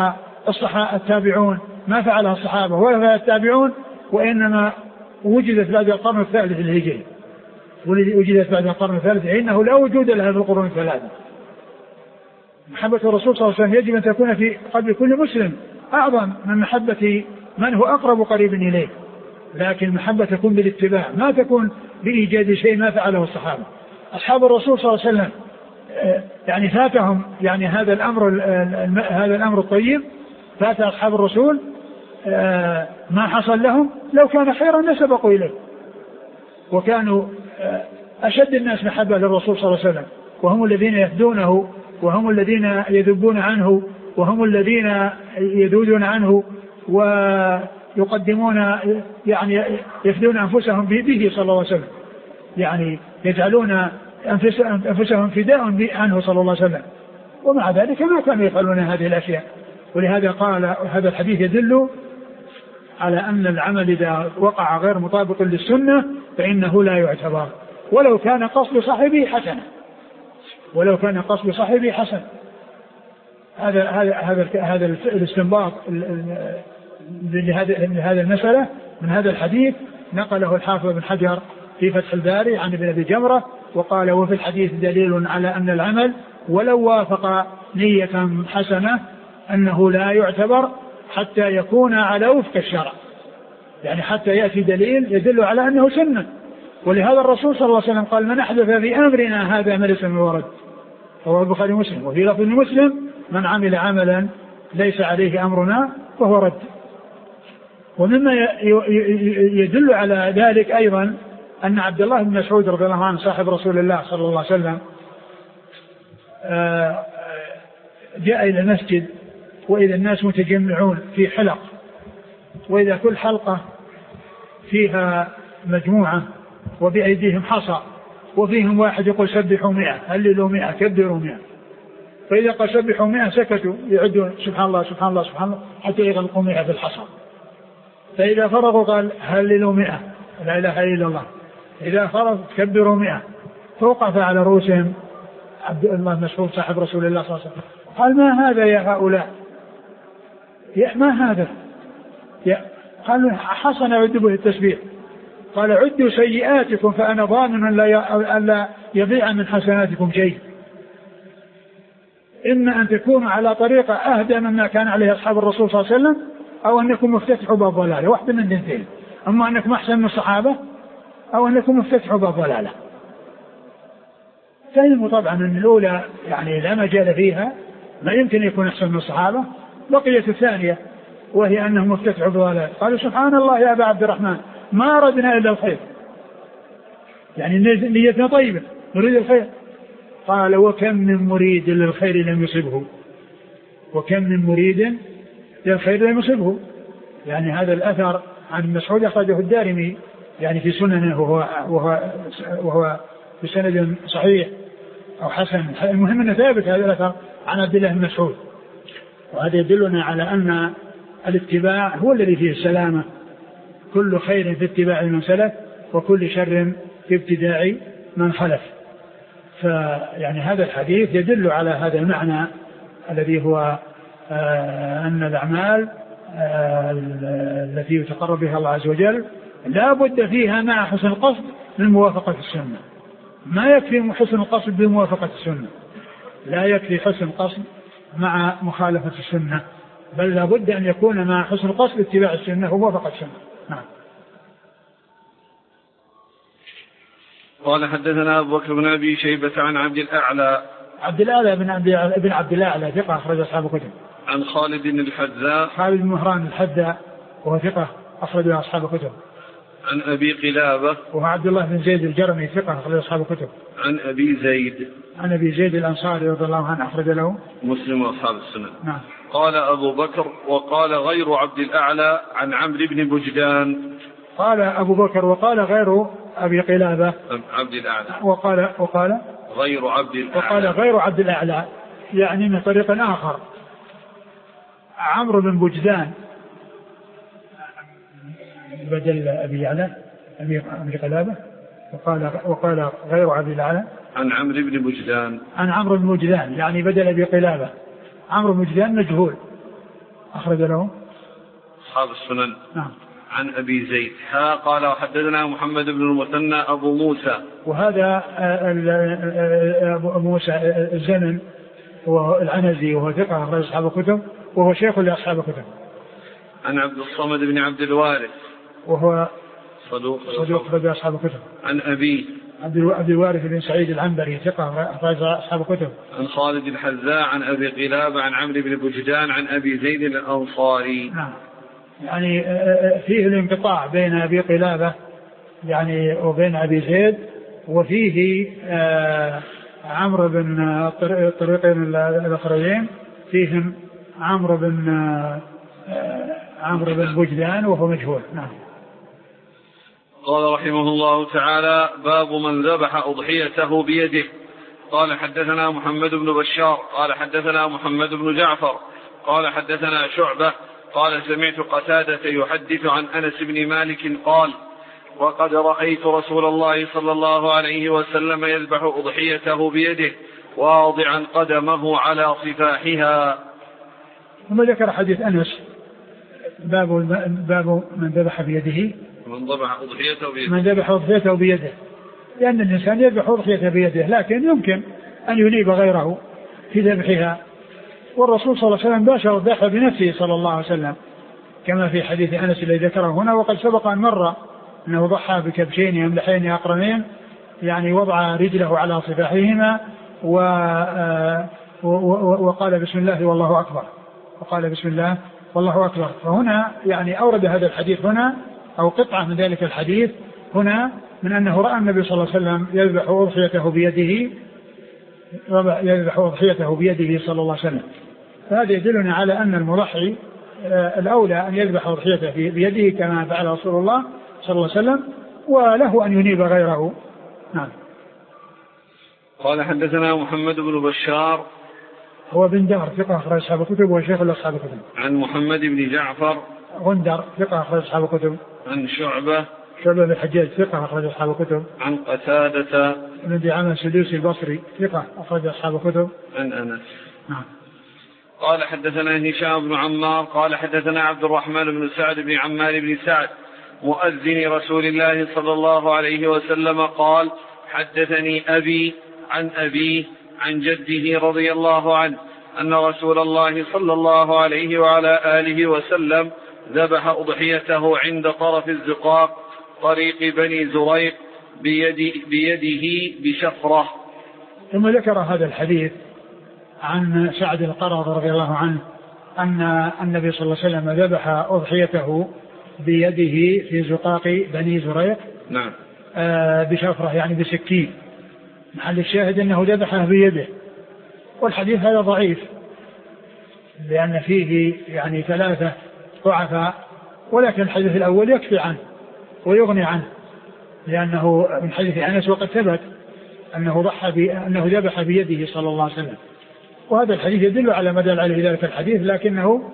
التابعون، ما فعلها الصحابة ولا فعلها التابعون، وإنما وجدت بعد القرن الثالث الهجري، وجدت بعد القرن الثالث، إنه لا وجود لها في القرون الثلاثة. محبة الرسول صلى الله عليه وسلم يجب أن تكون في قلب كل مسلم أعظم من محبة من هو أقرب قريب إليه، لكن المحبة تكون بالاتباع، ما تكون بإيجاد شيء ما فعله الصحابة. أصحاب الرسول صلى الله عليه وسلم يعني فاتهم يعني هذا الأمر الطيب، فات أصحاب الرسول ما حصل لهم، لو كان خيرا لسبقوا إليه، وكانوا أشد الناس محبة للرسول صلى الله عليه وسلم، وهم الذين يفدونه، وهم الذين يذبون عنه، وهم الذين يذودون عنه ويقدمون يعني يفدون أنفسهم به صلى الله عليه وسلم، يعني يجعلون أنفسهم فداء عنه صلى الله عليه وسلم، ومع ذلك ما كانوا يفعلون هذه الأشياء. ولهذا قال هذا الحديث يدل على أن العمل إذا وقع غير مطابق للسنة فإنه لا يعتبر، ولو كان قصد صاحبه حسنا، ولو كان قصد صاحبه حسن. هذا الاستنباط لهذا المسألة من هذا الحديث نقله الحافظ بن حجر في فتح الباري عن ابن أبي جمرة، وقال: وفي الحديث دليل على أن العمل ولو وافق نية حسنة أنه لا يعتبر حتى يكون على وفق الشرع، يعني حتى يأتي دليل يدل على أنه سنة. ولهذا الرسول صلى الله عليه وسلم قال: من أحدث في أمرنا هذا ما ليس منه ورد، رواه البخاري ومسلم. وفي لفظ مسلم: من عمل عملا ليس عليه أمرنا فهو رد. ومما يدل على ذلك أيضا أن عبد الله بن مسعود رضي الله عنه صاحب رسول الله صلى الله عليه وسلم جاء إلى المسجد وإذا الناس متجمعون في حلق، وإذا كل حلقة فيها مجموعة وبأيديهم حصى، وفيهم واحد يقول: سبحوا 100، هللوا 100، كبروا 100. فإذا قال سبحوا 100 سكتوا يعدون سبحان الله سبحان الله سبحان الله حتى يغلقوا 100 في الحصى. فإذا فرغوا قال: هللوا 100، لا إله إلا الله. إذا فرغ كبروا 100. فوقف على رؤوسهم عبد الله مسعود صاحب رسول الله صلى الله عليه وسلم، قال: ما هذا يا هؤلاء؟ ما هذا؟ قالوا: حسن عد به التسبيح. قال: عدوا سيئاتكم فأنا ضامن أن لا يضيع من حسناتكم شيء. إما أن تكونوا على طريقة أهدى مما كان عليه أصحاب الرسول صلى الله عليه وسلم، أو أنكم مفتتحوا باب ضلالة، واحدة من الاثنين، أما أنكم أحسن من الصحابة أو أنكم مفتتحوا باب ضلالة. فهم طبعا أن الأولى يعني لا مجال فيها، ما يمكن يكون أحسن من الصحابة. بقيت الثانية وهي أنهم مفتتحوا باب ضلالة. قالوا: سبحان الله يا أبا عبد الرحمن، ما أردنا إلا الخير، يعني نيتنا طيبة نريد الخير. قال: وكم من مريد للخير لم يصبه، وكم من مريد للخير لم يصبه. يعني هذا الأثر عن مسعود أخرجه الدارمي يعني في سننه، وهو في سند صحيح أو حسن. المهم أنه ثابت هذا الأثر عن عبد الله بن مسعود، وهذا يدلنا على أن الاتباع هو الذي فيه السلامة. كل خير في اتباع من سلف، وكل شر في ابتداع من خلف. فيعني هذا الحديث يدل على هذا المعنى الذي هو أن الأعمال التي يتقرب بها الله عز وجل لا بد فيها مع حسن القصد من موافقة السنة. ما يكفي حسن القصد بموافقة السنة، لا يكفي حسن القصد مع مخالفة السنة، بل لا بد أن يكون مع حسن القصد اتباع السنة وموافقة السنة. نعم. قال: حدثنا أبو بكر بن أبي شيبة عن عبد الأعلى بن عبد الأعلى ثقة أخرج أصحاب الكتب. عن خالد الحذاء، خالد بن مهران الحذاء وهو ثقة أخرج أصحاب الكتب. عن أبي قلابة وهو عبد الله بن زيد الجرمي ثقة أخرج أصحاب الكتب. عن أبي زيد الأنصاري رضي الله عنه أخرج له مسلم وأصحاب السنن. نعم. قال أبو بكر: وقال غير عبد الأعلى عن عمرو بن بجدان. قال أبو بكر: وقال غير أبي قلابة عبد الأعلى. وقال غير عبد الأعلى. وقال غير عبد الأعلى، يعني من طريق آخر. عمرو بن بجدان بدل أبي يعلى أبي قلابة. وقال غير عبد الأعلى عن عمرو بن بجدان. عن عمرو بن بجدان يعني بدل أبي قلابة. عمرو بن بجدان مجهول، أخرج له أصحاب السنن. نعم. عن أبي زيد قال وحدثنا محمد بن المثنى أبو موسى. وهذا أبو موسى الزمن وهو العنزي وهو ثقة أخرج أصحاب الكتب وهو شيخ لأصحاب الكتب. عن عبد الصمد بن عبد الوارث وهو صدوق أخرج أصحاب الكتب. عن أبي عبد الوارث بن سعيد العنبري ثقة أخرج أصحاب الكتب. عن خالد الحذاء عن أبي قلابة عن عمرو بن بجدان عن أبي زيد الأنصاري. نعم. يعني فيه الانقطاع بين أبي قلابة يعني وبين أبي زيد، وفيه عمرو بن الطريقين الأخرين فيهم عمرو بن بجدان وهو مجهول. نعم. قال رحمه الله تعالى باب من ذبح أضحيته بيده. قال حدثنا محمد بن بشار قال حدثنا محمد بن جعفر قال حدثنا شعبة قال سمعت قتادة يحدث عن أنس بن مالك قال وقد رأيت رسول الله صلى الله عليه وسلم يذبح أضحيته بيده واضعا قدمه على صفاحها. ثم ذكر حديث أنس باب من ذبح بيده من ذبح أضحيته بيده، لأن الإنسان يذبح أضحيته بيده لكن يمكن أن ينيب غيره في ذبحها، والرسول صلى الله عليه وسلم باشر الذبح بنفسه صلى الله عليه وسلم كما في حديث أنس الذي ذكره هنا، وقد سبق أن مر أنه ضحى بكبشين يملحين أقرنين يعني وضع رجله على صفاحهما وقال بسم الله والله أكبر، وقال بسم الله والله أكبر. فهنا يعني أورد هذا الحديث هنا أو قطعة من ذلك الحديث هنا من أنه رأى النبي صلى الله عليه وسلم يذبح أضحيته بيده صلى الله عليه وسلم. فهذا يدلنا على أن المضحي الأولى أن يذبح أضحيته بيده كما فعل رسول الله صلى الله عليه وسلم، وله أن ينيب غيره. نعم. قال حدثنا محمد بن بشار هو بن دار ثقة أخرج أصحاب الكتب وشيخ لأصحاب الكتب. عن محمد بن جعفر غندر ثقة أخرج أصحاب الكتب. عن شعبة بن الحجاج ثقة أخرج أصحاب الكتب. عن قتادة بن دعامة السدوسي البصري ثقة أخرج أصحاب الكتب. عن أنس. نعم. قال حدثنا هشام بن عمار قال حدثنا عبد الرحمن بن سعد بن عمار بن سعد مؤذن رسول الله صلى الله عليه وسلم قال حدثني أبي عن أبيه عن جده رضي الله عنه أن رسول الله صلى الله عليه وعلى آله وسلم ذبح أضحيته عند طرف الزقاق طريق بني زريق بيده بشفرة. ثم ذكر هذا الحديث عن سعد القرظ رضي الله عنه أن النبي صلى الله عليه وسلم ذبح أضحيته بيده في زقاق بني زريق. نعم. بشفرة يعني بسكين. محل الشاهد أنه ذبحه بيده، والحديث هذا ضعيف لأن فيه يعني 3 ضعفاء، ولكن الحديث الأول يكفي عنه ويغني عنه لأنه من حديث أنس وقد ثبت أنه ذبح بيده صلى الله عليه وسلم، وهذا الحديث يدل على ما دل عليه ذلك الحديث لكنه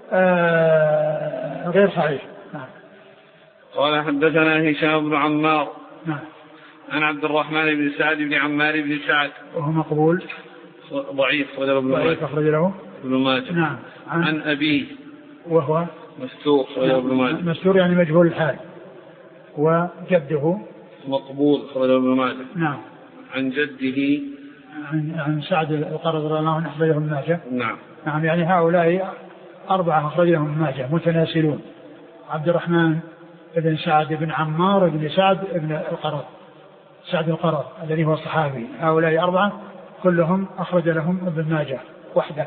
غير صحيح. نعم. قال حدثنا هشام بن عمار نعم. عن عبد الرحمن بن سعد بن عمار بن سعد وهو مقبول ضعيف أخرج له ابن ماجه. نعم. عن أبيه وهو مستور ابن ماجه. مستور يعني مجهول الحال، وجده مقبول أخرج ابن ماجه. نعم. عن جده عن سعد القرظ رضي الله عنه أخرجه ابن ماجه. نعم. نعم يعني هؤلاء 4 أخرجهم ابن ماجه متناسلون، عبد الرحمن بن سعد بن عمار بن سعد بن القرظ سعد القرظ الذي هو الصحابي، هؤلاء 4 كلهم أخرج لهم ابن ماجه وحده.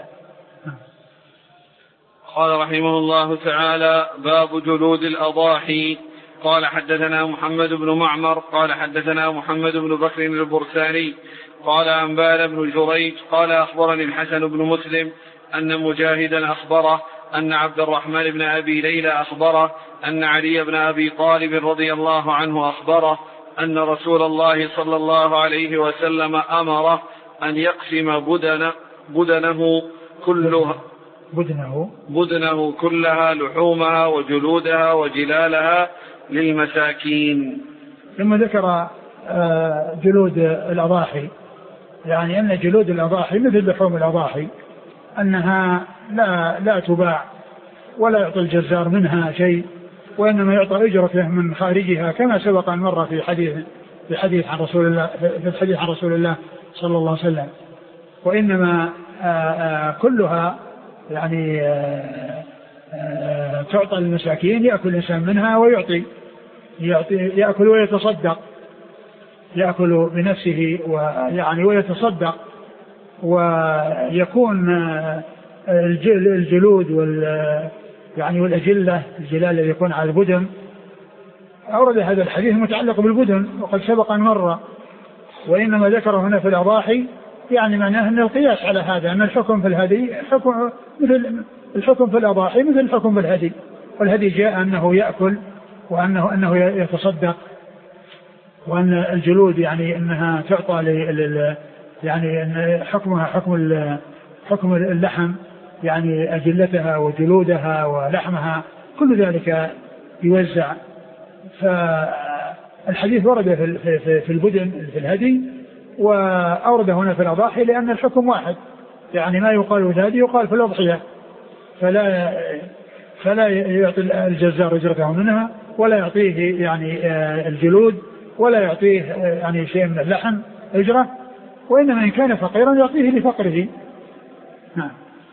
قال رحمه الله تعالى باب جلود الأضاحي. قال حدثنا محمد بن معمر قال حدثنا محمد بن بكر البرساني قال أنبانا بن جريج قال أخبرني الحسن بن مسلم أن مجاهدا أخبره أن عبد الرحمن بن أبي ليلى أخبره أن علي بن أبي طالب رضي الله عنه أخبره أن رسول الله صلى الله عليه وسلم أمره أن يقسم بدنه كلها لحومها وجلودها وجلالها للمساكين. ثم ذكر جلود الأضاحي، يعني أن جلود الأضاحي مثل لحوم الأضاحي أنها لا تباع ولا يعطي الجزار منها شيء، وإنما يعطى أجرته من خارجها كما سبق أن مر في الحديث عن رسول الله صلى الله عليه وسلم. وإنما كلها يعني تعطى للمساكين، يأكل الإنسان منها ويعطي، يأكل ويتصدق، يأكل بنفسه ويعني ويتصدق، ويكون الجلود يعني والأجلة، الجلال الذي يكون على البدن. أورد هذا الحديث متعلق بالبدن وقد سبق أن مر، وإنما ذكر هنا في الأضاحي يعني معناه أن القياس على هذا، أن الحكم في الهدي مثل الحكم في الأضاحي مثل الحكم في الهدي، والهدي جاء أنه يأكل وأنه يتصدق، وأن الجلود يعني أنها تعطى يعني أن حكمها حكم اللحم، يعني أجلتها وجلودها ولحمها كل ذلك يوزع. فالحديث ورد في البدن في الهدي، وأورد هنا في الأضاحي لأن الحكم واحد، يعني ما يقال في الهدي يقال في الأضحية، فلا يعطي الجزار أجرته منها، ولا يعطيه يعني الجلود، ولا يعطيه يعني شيء من اللحم أجرة، وإنما إن كان فقيرا يعطيه لفقره. نعم.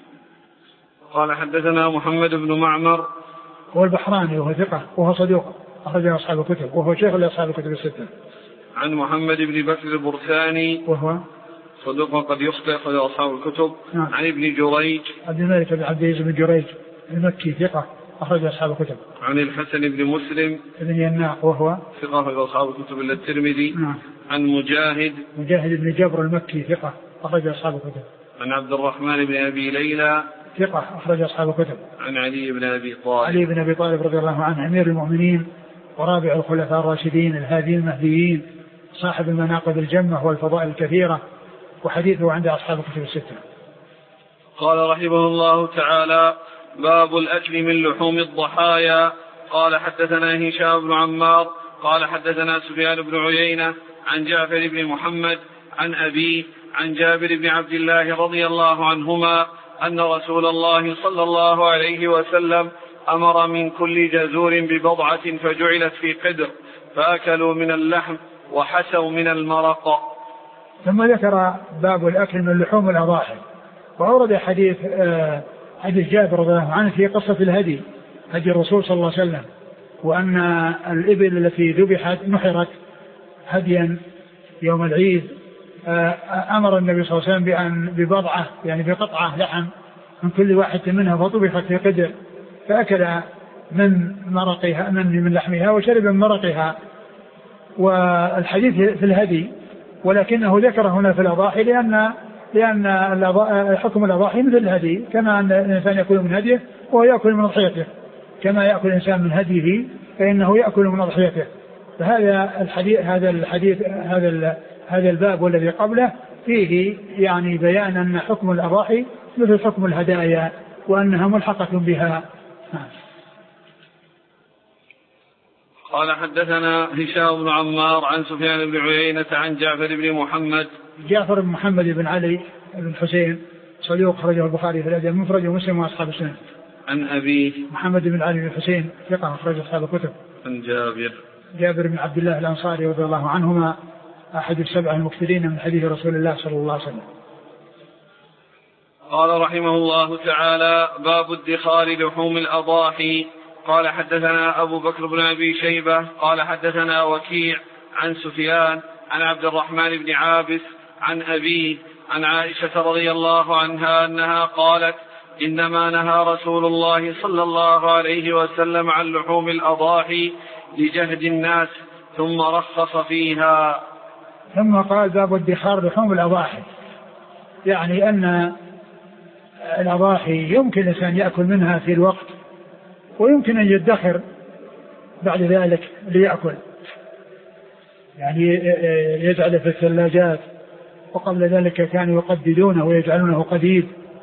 قال حدثنا محمد بن معمر هو البحراني وهو ثقة وهو صدوق أخرجه أصحاب الكتب وهو شيخ لأصحاب الكتب الستة. عن محمد بن بكر البرساني وهو صدوق قد يخطئ أخرجه أصحاب الكتب. نعم. عن ابن جريج عبد الملك بن عبد العزيز بن جريج المكي ثقة أخرج أصحاب الكتب. عن الحسن بن مسلم بن يناق وهو ثقة أخرج أصحاب الكتب إلا الترمذي. نعم. عن مجاهد بن جبر المكي ثقة أخرج أصحاب الكتب. عن عبد الرحمن بن أبي ليلى ثقة أخرج أصحاب الكتب. عن علي بن أبي طالب رضي الله عنه أمير المؤمنين ورابع الخلفاء الراشدين الهاديين المهديين صاحب المناقب الجمة والفضائل الكثيرة، وحديثه عند أصحاب الكتب الستة. قال رحمه الله تعالى: باب الأكل من لحوم الضحايا. قال حدثنا هشام بن عمار قال حدثنا سفيان بن عيينة عن جعفر بن محمد عن أبيه عن جابر بن عبد الله رضي الله عنهما أن رسول الله صلى الله عليه وسلم أمر من كل جزور ببضعة فجعلت في قدر فأكلوا من اللحم وحسوا من المرق. ثم ذكر باب الأكل من لحوم الأضاحي، وأورد حديث جابر رضي الله عنه في قصة الهدي، هدي الرسول صلى الله عليه وسلم، وأن الإبل التي ذبحت نحرت هديا يوم العيد، أمر النبي صلى الله عليه وسلم ببضعة يعني بقطعة لحم من كل واحد منها فطبخت في قدر فأكل من مرقها من لحمها وشرب من مرقها. والحديث في الهدي، ولكنه ذكر هنا في الأضاحي لأن حكم الأضاحي مثل الهدي، كما أن الإنسان يأكل من هديه وهو يأكل من أضحيته، كما يأكل الإنسان من هديه فإنه يأكل من أضحيته. فهذا هذا الباب والذي قبله فيه يعني بيان أن حكم الأضاحي مثل حكم الهدايا وأنها ملحقة بها. قال حدثنا هشام بن عمار عن سفيان بن عيينة عن جعفر بن محمد بن علي بن حسين صدوق أخرجه البخاري في الأدب المفرد ومسلم وأصحاب السنن. عن أبيه محمد بن علي بن حسين ثقة أخرج أصحاب الكتب. عن جابر بن عبد الله الأنصاري رضي الله عنهما أحد السبع المكثرين من حديث رسول الله صلى الله عليه وسلم. قال رحمه الله تعالى: باب ادخار لحوم الأضاحي. قال حدثنا أبو بكر بن أبي شيبة قال حدثنا وكيع عن سفيان عن عبد الرحمن بن عابس عن أبيه عن عائشة رضي الله عنها أنها قالت: إنما نهى رسول الله صلى الله عليه وسلم عن لحوم الأضاحي لجهد الناس ثم رخص فيها. ثم قال: باب ادخار لحوم الأضاحي، يعني أن الأضاحي يمكن الإنسان يأكل منها في الوقت، ويمكن أن يدخر بعد ذلك ليأكل، يعني يجعل في الثلاجات، وقبل ذلك كانوا يقددونه ويجعلونه قديد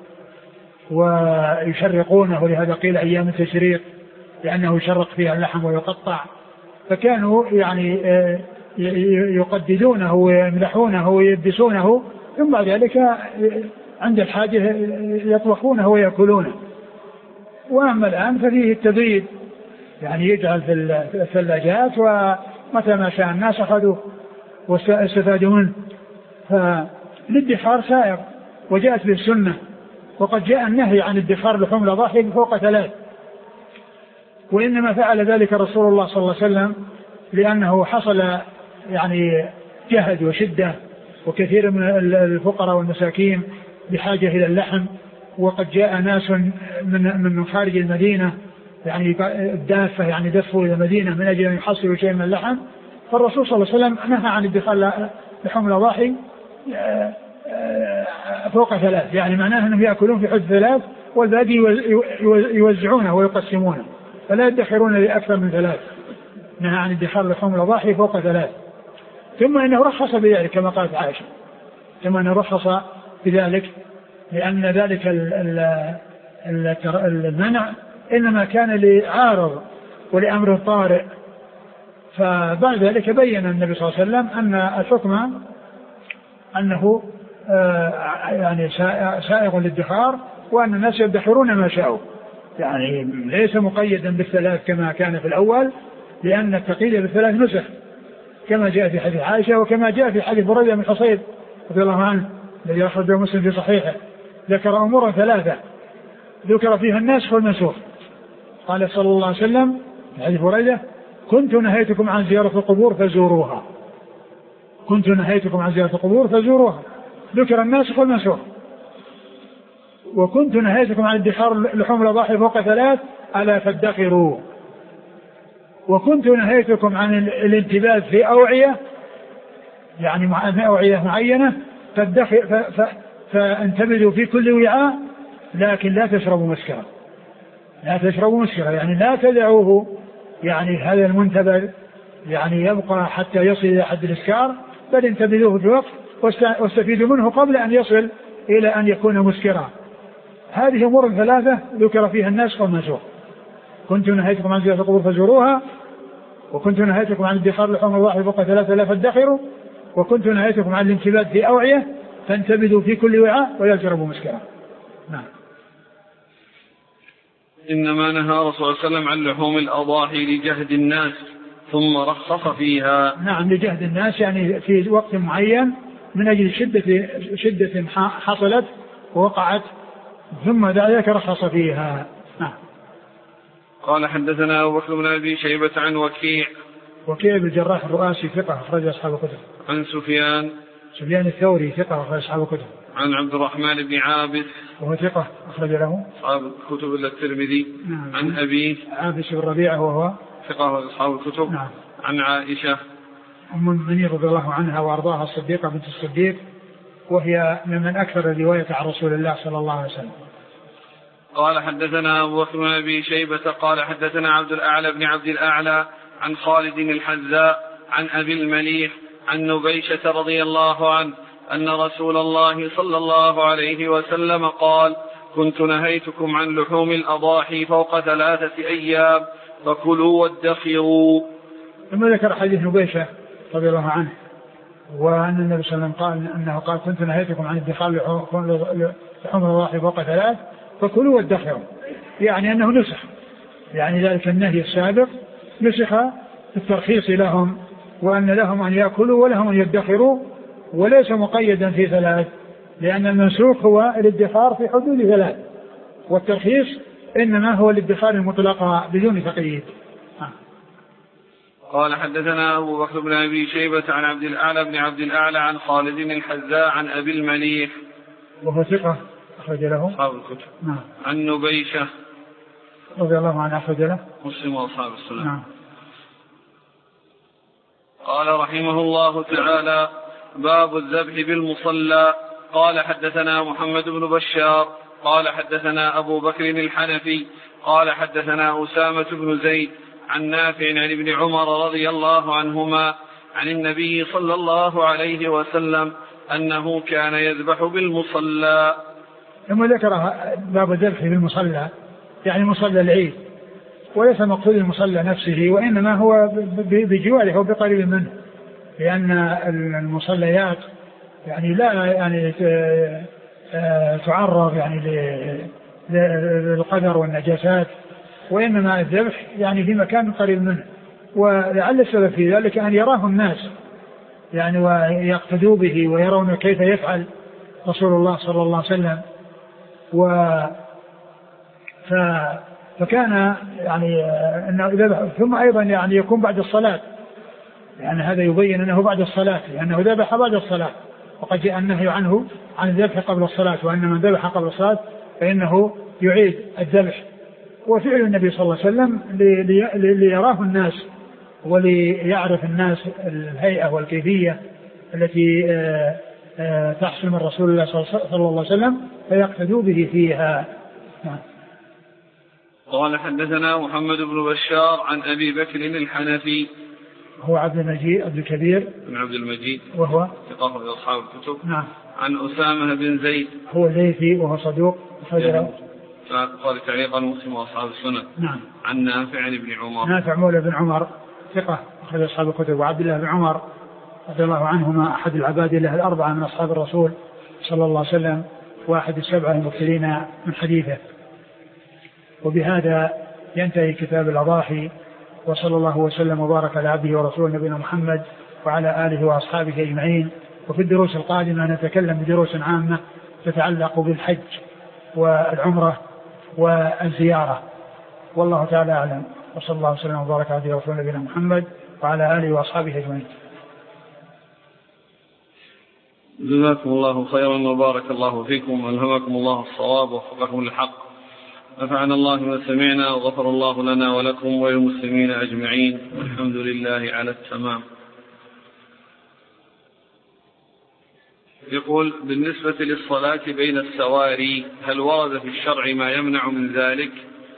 ويشرقونه، لهذا قيل أيام التشريق لأنه يشرق فيها اللحم ويقطع، فكانوا يعني يقددونه ويملحونه ويبسونه، ثم بعد ذلك عند الحاجة يطبخونه ويأكلونه. وأما الآن ففيه التبريد، يعني يجعل في الثلاجات ومتى ما شاء الناس أخذوه واستفادوا منه. فالادخار سائر وجاءت به السنة، وقد جاء النهي عن ادخار لحوم الأضاحي فوق 3، وإنما فعل ذلك رسول الله صلى الله عليه وسلم لأنه حصل يعني جهد وشدة، وكثير من الفقراء والمساكين بحاجة إلى اللحم، وقد جاء ناس من خارج المدينة يعني الدافة يعني دفوا إلى المدينة من أجل أن يحصلوا شيء من اللحم، فالرسول صلى الله عليه وسلم نهى عن ادخار لحوم الأضاحي فوق 3، يعني معناه أنهم يأكلون في حد 3 والباقي يوزعونه ويقسمونه، فلا يدخرون لأكثر من 3. نهى عن ادخار لحوم الأضاحي فوق 3. ثم إنه رخص بذلك كما قالت عائشة، ثم إنه رخص بذلك لأن ذلك المنع إنما كان لعارض ولأمر طارئ. فبعد ذلك بين النبي صلى الله عليه وسلم أن الحكم أنه يعني سائغ للادخار، وأن الناس يدخرون ما شاءوا، يعني ليس مقيدا بال3 كما كان في الأول، لأن التقييد بال3 نسخ كما جاء في حديث عائشة، وكما جاء في حديث بريدة بن حصيب رضي الله عنه الذي أخرجه مسلم في صحيحه، ذكر أمورا 3 ذكر فيها الناسخ والمنسوخ. قال صلى الله عليه وسلم في حديث بريدة: كنت نهيتكم عن زيارة القبور فزوروها، كنت نهيتكم عن زيارة القبور فزوروها، ذكر الناسخ والمنسوخ. وكنت نهيتكم عن ادخار لحوم الأضاحي فوق 3 ألا فادخروا. وكنت نهيتكم عن الانتباذ في أوعية، يعني أوعية معينة، فانتبذوا في كل وعاء لكن لا تشربوا مسكرا، لا تشربوا مسكرا، يعني لا تدعوه يعني هذا المنتبذ يعني يبقى حتى يصل إلى حد الإسكار، بل انتبذوه في وقت واستفيدوا منه قبل أن يصل إلى أن يكون مسكرا. هذه أمور 3 ذكر فيها الناسخ والمنسوخ. كنت نهيتكم عن زيارة القبور فزوروها، وكنت نهيتكم عن ادخار لحوم الأضاحي فوق 3 لا فادخروا، وكنت نهيتكم عن الانتباذ في أوعية فانتبذوا في كل وعاء ولا تشربوا مسكرا. نعم. إنما نهى رسول الله صلى الله عليه وسلم عن لحوم الأضاحي لجهد الناس ذ رخص فيها. نعم، لجهد الناس يعني في وقت معين من أجل شدة حصلت ووقعت، ثم ذلك رخص فيها. نعم. قال حدثنا أبو بكر بن أبي شيبة عن وكيع بن الجراح الرؤاسي ثقة أخرج أصحاب الكتب. عن سفيان الثوري ثقة أخرج أصحاب الكتب. عن عبد الرحمن بن عابس وهو ثقة أخرج له أصحاب الكتب إلا الترمذي. نعم. عن أبيه عابس بن ربيعة وهو ثقة أصحاب الكتب. نعم. عن عائشة أم المؤمنين رضي الله عنها وأرضاها الصديقة بنت الصديق، وهي ممن أكثر الرواية عن رسول الله صلى الله عليه وسلم. قال حدثنا أبو بكر بن أبي شيبة قال حدثنا عبد الأعلى بن عبد الأعلى عن خالد الحذاء عن أبي المليح عن نبيشة رضي الله عنه أن رسول الله صلى الله عليه وسلم قال: كنت نهيتكم عن لحوم الأضاحي فوق 3 أيام فكلوا وادخروا. ثم ذكر حديث نبيشة رضي الله عنه، وأن النبي صلى الله عليه وسلم قال أنه قال: كنت نهيتكم عن ادخار لحوم الأضاحي فوق 3 فكلوا وادخروا، يعني أنه نسخ، يعني ذلك النهي السابق نسخ الترخيص لهم، وأن لهم أن يأكلوا ولهم أن يدخروا، وليس مقيدا في 3، لأن المنسوخ هو الادخار في حدود 3، والترخيص إنما هو الادخار المطلق بدون تقييد. قال حدثنا أبو بكر بن أبي شيبة عن عبد الأعلى بن عبد الأعلى عن خالد الحذاء عن أبي المليح وهو ثقة أخرج له أصحاب الكتب. نعم. عن نبيشة رضي الله عنه أخرج له مسلم وأصحاب السنن. نعم. قال رحمه الله تعالى: باب الذبح بالمصلى. قال حدثنا محمد بن بشار قال حدثنا أبو بكر الحنفي قال حدثنا أسامة بن زيد عن نافع عن ابن عمر رضي الله عنهما عن النبي صلى الله عليه وسلم أنه كان يذبح بالمصلى. ثم ذكر باب الذبح بالمصلى، يعني مصلى العيد، وليس مقصود المصلى نفسه، وإنما هو بجواره وبقريب منه، لأن المصليات يعني لا يعني تعرض يعني للقدر والنجاسات، وإنما الذبح يعني في مكان قريب منه. ولعل السبب في ذلك أن يراه الناس يعني ويقتدوا به ويرون كيف يفعل رسول الله صلى الله عليه وسلم. فكان يعني أنه ثم أيضا يعني يكون بعد الصلاة، يعني هذا يبين أنه بعد الصلاة لأنه ذبح بعد الصلاة، وقد جاء النهي عنه عن الذبح قبل الصلاة، وأن من ذبح قبل الصلاة فإنه يعيد الذبح. وفعل النبي صلى الله عليه وسلم ليراه الناس وليعرف الناس الهيئة والكيفية التي تحصل من رسول الله صلى الله عليه وسلم فيقتدوا به فيها. قال حدثنا محمد بن بشار عن أبي بكر الحنفي هو عبد المجيد عبد الكبير بن عبد المجيد وهو ثقة من أصحاب الكتب. نعم. عن أسامة بن زيد هو ليثي وهو صدوق قال تعليقا مسلم وأصحاب السنة. نعم. عن نافع بن عمر نافع مولى بن عمر ثقة أخرج أصحاب الكتب. وعبد الله بن عمر رضي الله عنهما أحد العباد له الأربعة من أصحاب الرسول صلى الله عليه وسلم، واحد السبعة المكثرين من حديثه. وبهذا ينتهي كتاب الأضاحي، وصلى الله وسلم وبارك على عبده ورسوله نبينا محمد وعلى آله وأصحابه أجمعين. وفي الدروس القادمة نتكلم بدروس عامة تتعلق بالحج والعمرة والزيارة، والله تعالى أعلم. وصلى الله وسلم وبارك على عبده ورسوله نبينا محمد وعلى آله وأصحابه أجمعين. جزاكم الله خيرا وبارك الله فيكم وألهمكم الله الصواب ووفقكم للحق. نفعنا الله ما سمعنا وغفر الله لنا ولكم وللمسلمين أجمعين، والحمد لله على التمام. يقول بالنسبة للصلاة بين السواري هل ورد في الشرع ما يمنع من ذلك؟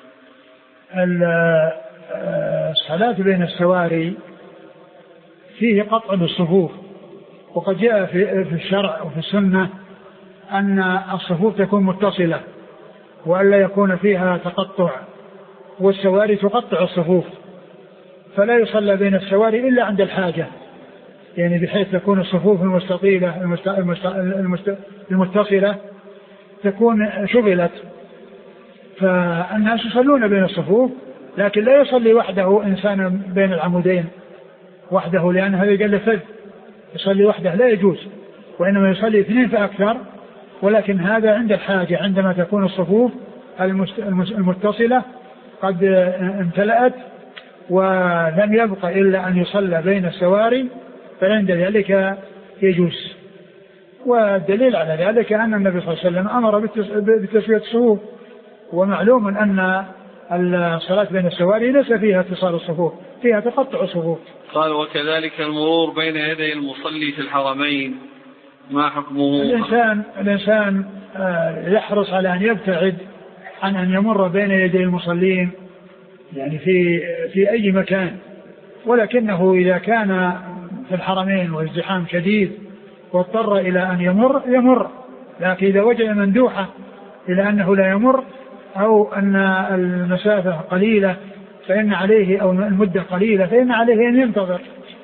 الصلاة بين السواري فيه قطع بالصفوف، وقد جاء في الشرع وفي السنة أن الصفوف تكون متصلة وألا يكون فيها تقطع، والسواري تقطع الصفوف، فلا يصلى بين السواري إلا عند الحاجة، يعني بحيث تكون الصفوف المستطيلة المتصلة تكون شغلت، فالناس يصلون بين الصفوف، لكن لا يصلي وحده إنسان بين العمودين وحده، لأن هذا يقل فذ، يصلي وحده لا يجوز، وإنما يصلي اثنين فأكثر، ولكن هذا عند الحاجة، عندما تكون الصفوف المتصلة قد امتلأت ولم يبقى إلا أن يصلى بين السواري، فعند ذلك يجوز. والدليل على ذلك أن النبي صلى الله عليه وسلم أمر بتسوية الصفوف، ومعلوم أن الصلاة بين السواري ليس فيها اتصال الصفوف، فيها تقطع الصفوف. قال وكذلك المرور بين يدي المصلي في الحرمين ما حكمه؟ الإنسان يحرص على أن يبتعد عن أن يمر بين يدي المصلين يعني في أي مكان، ولكنه إذا كان في الحرمين والازدحام شديد واضطر إلى أن يمر، لكن إذا وجد مندوحة إلى أنه لا يمر أو أن المسافة قليلة فإن عليه، أو المدة قليلة فإن عليه أن ينتظر.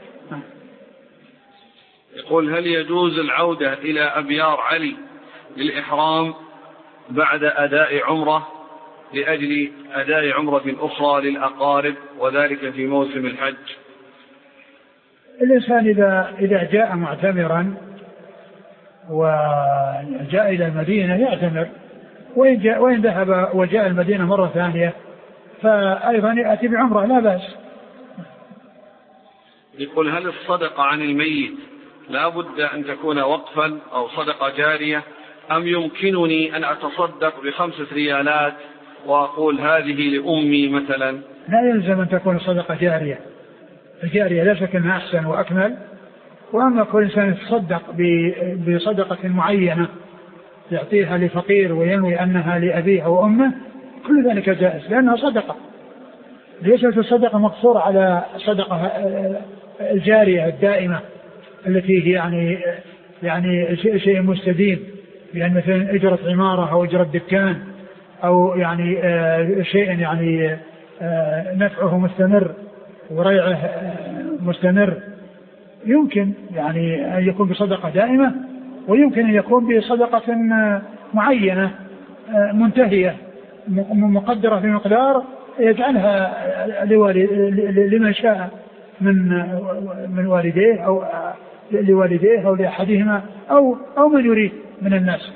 يقول هل يجوز العودة إلى أبيار علي للإحرام بعد أداء عمرة لأجل أداء عمرة أخرى للأقارب وذلك في موسم الحج؟ الإنسان إذا جاء معتمرا وجاء إلى المدينة يعتمر، وإن ذهب وجاء المدينة مرة ثانية فأيضا يأتي بعمرة لا بأس. يقول هل الصدقة عن الميت لا بد أن تكون وقفا أو صدقة جارية، أم يمكنني أن أتصدق ب5 ريالات وأقول هذه لأمي مثلا؟ لا يلزم أن تكون صدقة جارية، الجارية لا شك أنها أحسن وأكمل. وأما كل إنسان يتصدق بصدقة معينة يعطيها لفقير وينوي أنها لأبيه أو أمه، كل ذلك جائز لأنها صدقة، ليست الصدقة مقصورة على صدقة الجارية الدائمة التي هي يعني شيء مستديم، يعني مثلا أجرة عمارة أو أجرة دكان أو يعني شيء يعني نفعه مستمر وريعه مستمر. يمكن يعني أن يكون بصدقة دائمة، ويمكن أن يكون بصدقة معينة منتهية مقدرة في مقدار يجعلها لمن شاء من والديه أو لوالديه أو لأحدهما أو من يريد من الناس.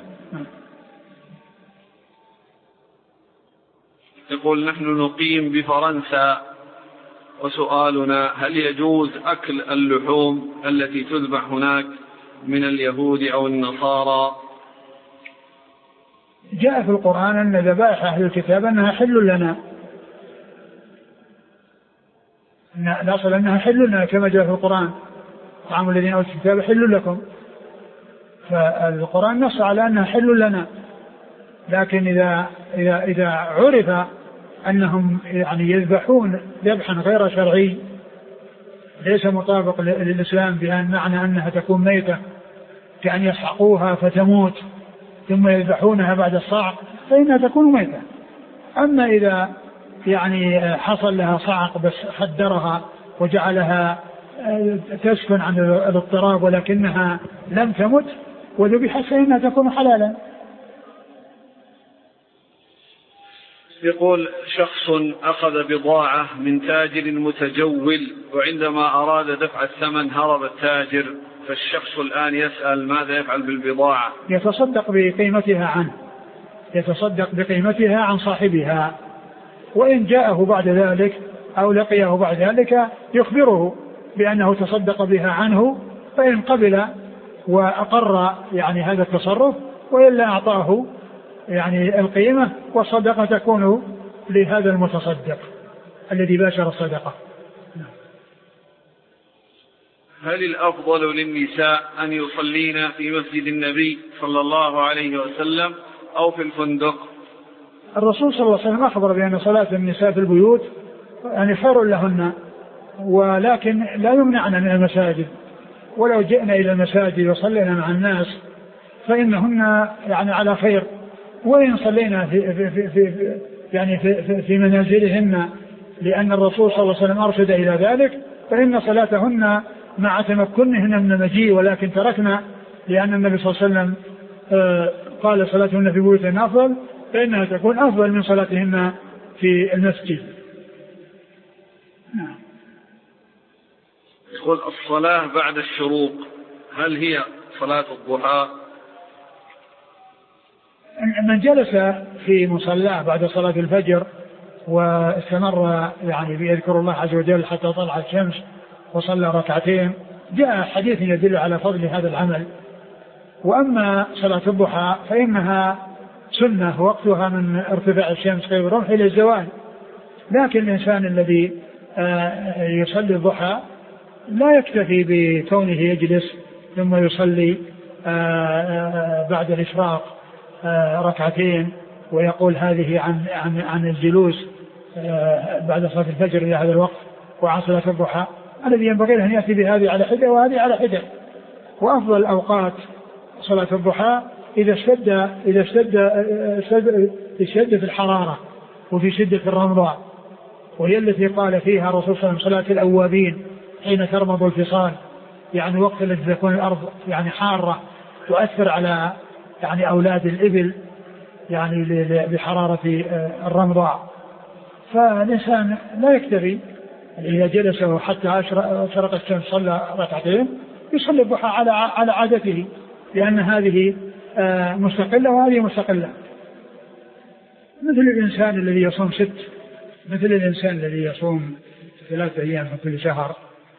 يقول نحن نقيم بفرنسا، وسؤالنا هل يجوز أكل اللحوم التي تذبح هناك من اليهود أو النصارى؟ جاء في القرآن أن ذبائح أهل الكتاب أنها حل لنا، الأصل أنها حل لنا كما جاء في القرآن طعام الذين أوتوا الكتاب حل لكم، فالقرآن نص على أنها حل لنا. لكن إذا عرف أنهم يعني يذبحون ذبحا غير شرعي ليس مطابق للإسلام بأن معنى أنها تكون ميتة كأن يصعقوها فتموت ثم يذبحونها بعد الصعق فإنها تكون ميتة. أما إذا يعني حصل لها صعق بس خدرها وجعلها تسكن عن الاضطراب ولكنها لم تمت وذبحت فإنها تكون حلالا. يقول شخص أخذ بضاعة من تاجر متجول وعندما أراد دفع الثمن هرب التاجر، فالشخص الآن يسأل ماذا يفعل بالبضاعة؟ يتصدق بقيمتها عنه، يتصدق بقيمتها عن صاحبها، وإن جاءه بعد ذلك أو لقيه بعد ذلك يخبره بأنه تصدق بها عنه، فإن قبل وأقر يعني هذا التصرف وإلا أعطاه يعني القيمة والصدقة تكون لهذا المتصدق الذي باشر الصدقة. هل الأفضل للنساء أن يصلين في مسجد النبي صلى الله عليه وسلم أو في الفندق؟ الرسول صلى الله عليه وسلم أخبر بأن صلاة النساء في البيوت يعني خير لهن، ولكن لا يمنعن من المساجد، ولو جئنا إلى المساجد وصلينا مع الناس فإنهن يعني على خير، وإن صلينا في منازلهن لأن الرسول صلى الله عليه وسلم أرشد إلى ذلك فإن صلاتهن مع تمكنهن من المجيء، ولكن تركنا لأن النبي صلى الله عليه وسلم قال صلاتهن في بيوتهن أفضل، فإنها تكون أفضل من صلاتهن في المسجد. يقول الصلاة بعد الشروق هل هي صلاة الضحى؟ من جلس في مصلاه بعد صلاة الفجر واستمر يعني بيذكر الله عز وجل حتى طلعت الشمس وصلى ركعتين جاء حديث يدل على فضل هذا العمل. وأما صلاة الضحى فإنها سنة وقتها من ارتفاع الشمس قيد الرمح إلى الزوال، لكن الإنسان الذي يصلي الضحى لا يكتفي بكونه يجلس ثم يصلي بعد الإشراق ركعتين ويقول هذه عن الجلوس بعد صلاة الفجر إلى هذا الوقت وعن صلاة الضحى. الذي ينبغي أن يأتي بهذه على حدة وهذه على حدة. وأفضل أوقات صلاة الضحى إذا اشتد في الحرارة وفي شدة الرمضاء، وهي التي قال فيها الرسول صلى الله عليه وسلم صلاة الأوابين حين ترمض الفصال، يعني وقت الذي تكون الأرض يعني حارة تؤثر على يعني أولاد الإبل يعني بحرارة الرمضاء. فالإنسان لا يكتفي إذا جلس حتى شرقت الشمس صلى ركعتين، يصلي الضحى على عادته، لأن هذه مستقلة وهذه مستقلة. مثل الإنسان الذي يصوم 3 أيام من كل شهر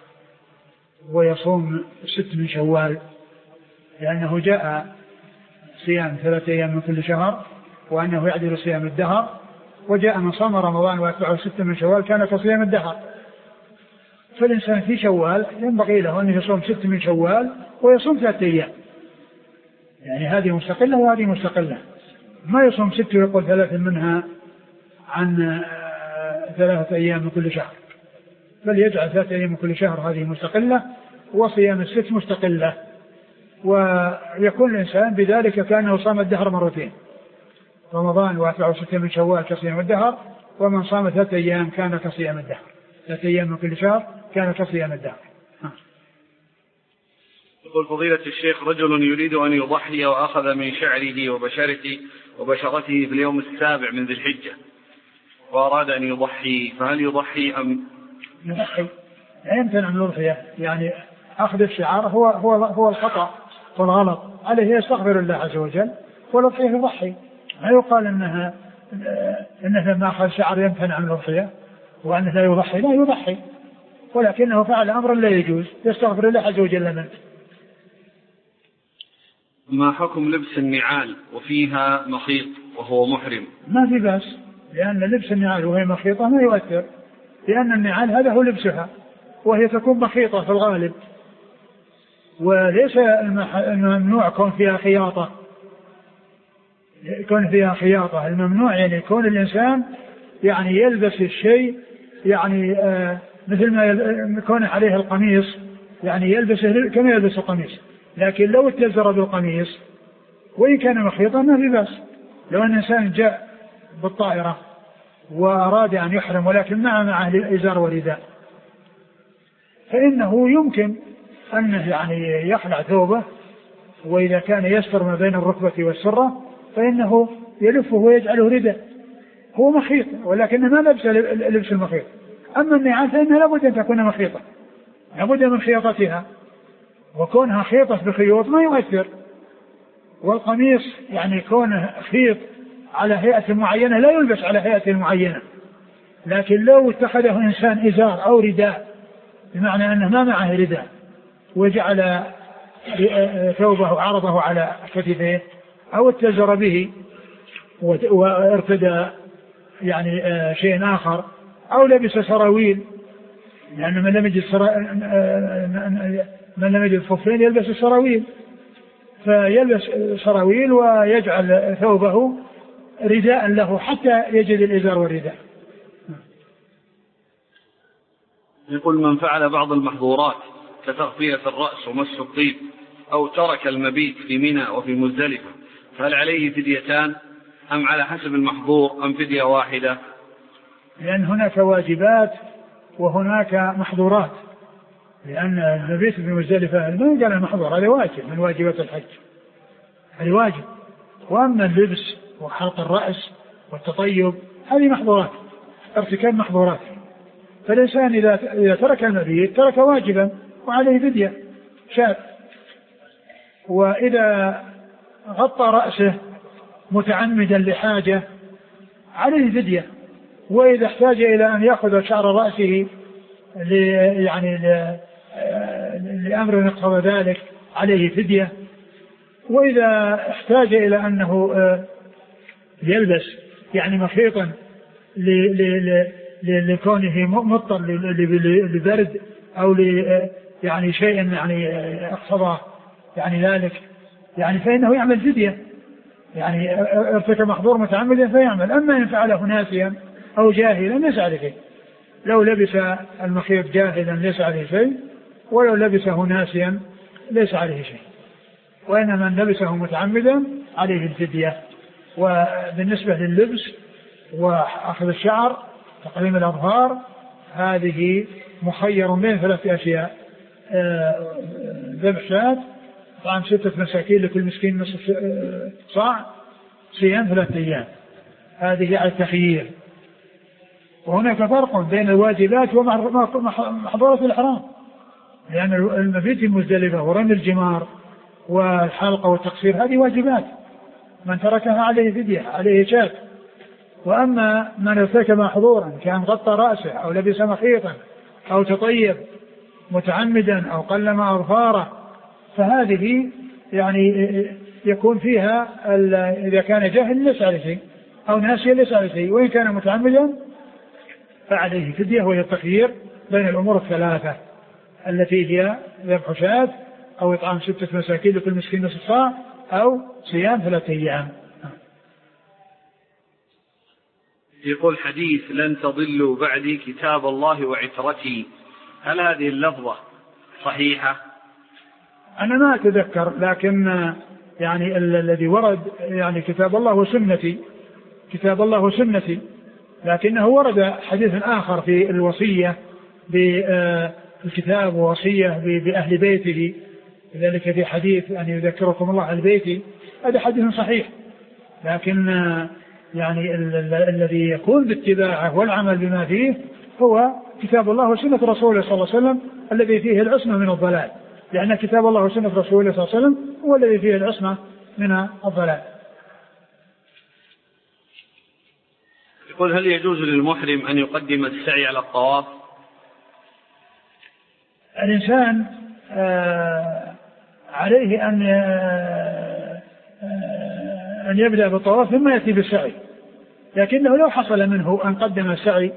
ويصوم 6 من شوال، لأنه جاء صيام 3 أيام من كل شهر وأنه يعدل صيام الدهر، وجاء من صام رمضان ويتبعه 6 من شوال كان كصيام الدهر. فالإنسان في شوال ينبغي له أن يصوم 6 من شوال ويصوم 3 أيام، يعني هذه مستقلة وهذه مستقلة، ما يصوم 6 ويقول 3 منها عن 3 أيام من كل شهر، بل يجعل 3 أيام من كل شهر هذه مستقلة وصيام 6 مستقلة، ويكون الإنسان بذلك كأنه صام الدهر مرتين، رمضان وأتبعه 6 من شوال كصيام الدهر، ومن صام 3 أيام كان كصيام الدهر، 3 أيام من كل شهر كان كصيام الدهر. يقول فضيلة الشيخ: رجل يريد أن يضحي وأخذ من شعره وبشرته في اليوم السابع من ذي الحجة وأراد أن يضحي، فهل يضحي أم يضحي؟ لا يمتنع من الأضحية، يعني أخذ الشعار هو الخطأ والغلط، عليه يستغفر الله عز وجل والأضحية يضحي. لا يقال إنه لما أخذ شعر يمتنع من الأضحية وأنه لا يضحي، لا يضحي، ولكنه فعل أمر لا يجوز، يستغفر الله عز وجل منه. ما حكم لبس النعال وفيها مخيط وهو محرم؟ ما في بأس، لأن لبس النعال وهي مخيطة ما يؤثر، لأن النعال هذا هو لبسها وهي تكون مخيطة في الغالب، وليس الممنوع كون فيها خياطة، يكون فيها خياطة. الممنوع يعني يكون الإنسان يعني يلبس الشيء يعني مثل ما يكون عليه القميص، يعني يلبسه كما يلبس القميص، لكن لو اتزر بالقميص وإن كان مخيطا ما في بأس. لو أن إنسان جاء بالطائرة وأراد أن يحرم ولكن معه إزار ورداء، فإنه يمكن أنه يعني يخلع ثوبه، وإذا كان يستر ما بين الركبة والسرة فإنه يلفه ويجعله رداء، هو مخيط ولكنه ما لبس لبس المخيط. أما النعال فإنها لابد أن تكون مخيطة، لابد من خياطتها، وكونها خيطة بخيوط ما يؤثر. والقميص يعني كونه خيط على هيئة معينة لا يلبس على هيئة معينة، لكن لو اتخذه إنسان إزار أو رداء بمعنى أنه ما معه رداء وجعل ثوبه عرضه على كتفيه أو اتزر به وارتدى يعني شيء آخر أو لبس سراويل، لأن من لم يجد خفين يلبس السراويل، فيلبس سراويل ويجعل ثوبه رداء له حتى يجد الإزار والرداء. يقول: من فعل بعض المحظورات كتغطية الرأس ومس الطيب أو ترك المبيت في منى وفي مزدلفة، فهل عليه فديتان أم على حسب المحظور أم فدية واحدة؟ لأن هناك واجبات وهناك محظورات، لأن المبيت في مزدلفة ما يجعل المحظور، هذا واجب من واجبات الحج، هذا واجب. وأما اللبس وحلق الرأس والتطيب هذه محظورات، ارتكاب محظورات. فالإنسان إذا ترك المبيت ترك واجبا وعليه فدية شاة. وإذا غطى رأسه متعمدا لحاجة عليه فدية. وإذا احتاج إلى أن يأخذ شعر رأسه لأمر اقتضى ذلك عليه فدية. وإذا احتاج إلى أنه يلبس يعني مخيطا لكونه مضطر لبرد أو يعني شيء يعني اقتضى يعني ذلك يعني فإنه يعمل فدية، يعني ارتكب محظور متعمدا فيعمل. أما إن فعله ناسيا أو جاهلا ليس عليه شيء، لو لبس المخيط جاهلا ليس عليه شيء، ولو لبسه ناسيا ليس عليه شيء، وإنما من لبسه متعمدا عليه الفدية. وبالنسبة لللبس وأخذ الشعر تقليم الأظهار هذه مخير بين 3 أشياء: ذبح شاة، طعام 6 مساكين لكل مسكين نصف صاع، صيام 3 أيام. هذه على التخيير. وهناك فرق بين الواجبات ومحظورات الإحرام، لأن المبيت في مزدلفة ورمي الجمار والحلقة والتقصير هذه واجبات، من تركها عليه فدية، عليه شاة. وأما من ارتكب محظورا كان غطى رأسه أو لبس مخيطا أو تطيب متعمدا أو قلم أظفاره فهذه يعني يكون فيها إذا كان جاهل ليس عليه شيء أو ناسيا ليس عليه شيء، وإن كان متعمدا فعليه فدية. وهي التخيير بين الأمور الثلاثة التي هي ذبح شاة أو إطعام 6 مساكين لكل مسكين نصف صاع أو صيام 3 أيام. يقول: حديث لن تضلوا بعدي كتاب الله وعترتي، هل هذه اللفظة صحيحة؟ أنا ما أتذكر، لكن يعني الذي ورد يعني كتاب الله وسنتي، كتاب الله وسنتي، لكنه ورد حديث آخر في الوصية بالكتاب ووصية بأهل بيته لذلك في حديث أن يذكركم الله على بيتي، هذا حديث صحيح، لكن يعني الذي يكون باتباعه والعمل بما فيه هو كتاب الله وسنة رسوله صلى الله عليه وسلم الذي فيه العصمة من الضلال، لأن كتاب الله وسنة رسوله صلى الله عليه وسلم هو الذي فيه العصمة من الضلال. يقول: هل يجوز للمحرم أن يقدم السعي على الطواف؟ الإنسان عليه أن يبدأ بالطواف ثم يأتي بالسعي، لكنه لو حصل منه أن قدم السعي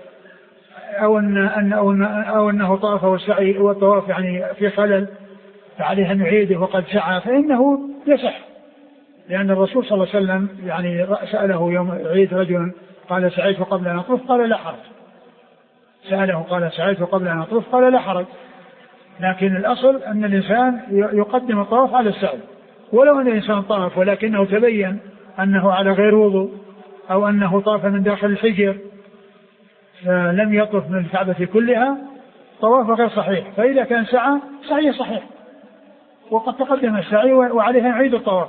أو أنه طاف والسعي والطواف يعني في خلل فعليه أن يعيده وقد سعى فإنه يصح، لأن الرسول صلى الله عليه وسلم يعني سأله يوم عيد رجل قال: سعيت قبل أن أطوف؟ قال: لا حرج. سأله قال: سعيت قبل أن أطوف؟ قال: لا حرج. لكن الأصل أن الإنسان يقدم الطواف على السعي، ولو أن الإنسان طاف ولكنه تبين أنه على غير وضوء أو أنه طاف من داخل الحجر لم يطف من الكعبة كلها، طواف غير صحيح. فإذا كان سعي صحيح وقد تقدم السعي وعليه أن يعيد الطواف.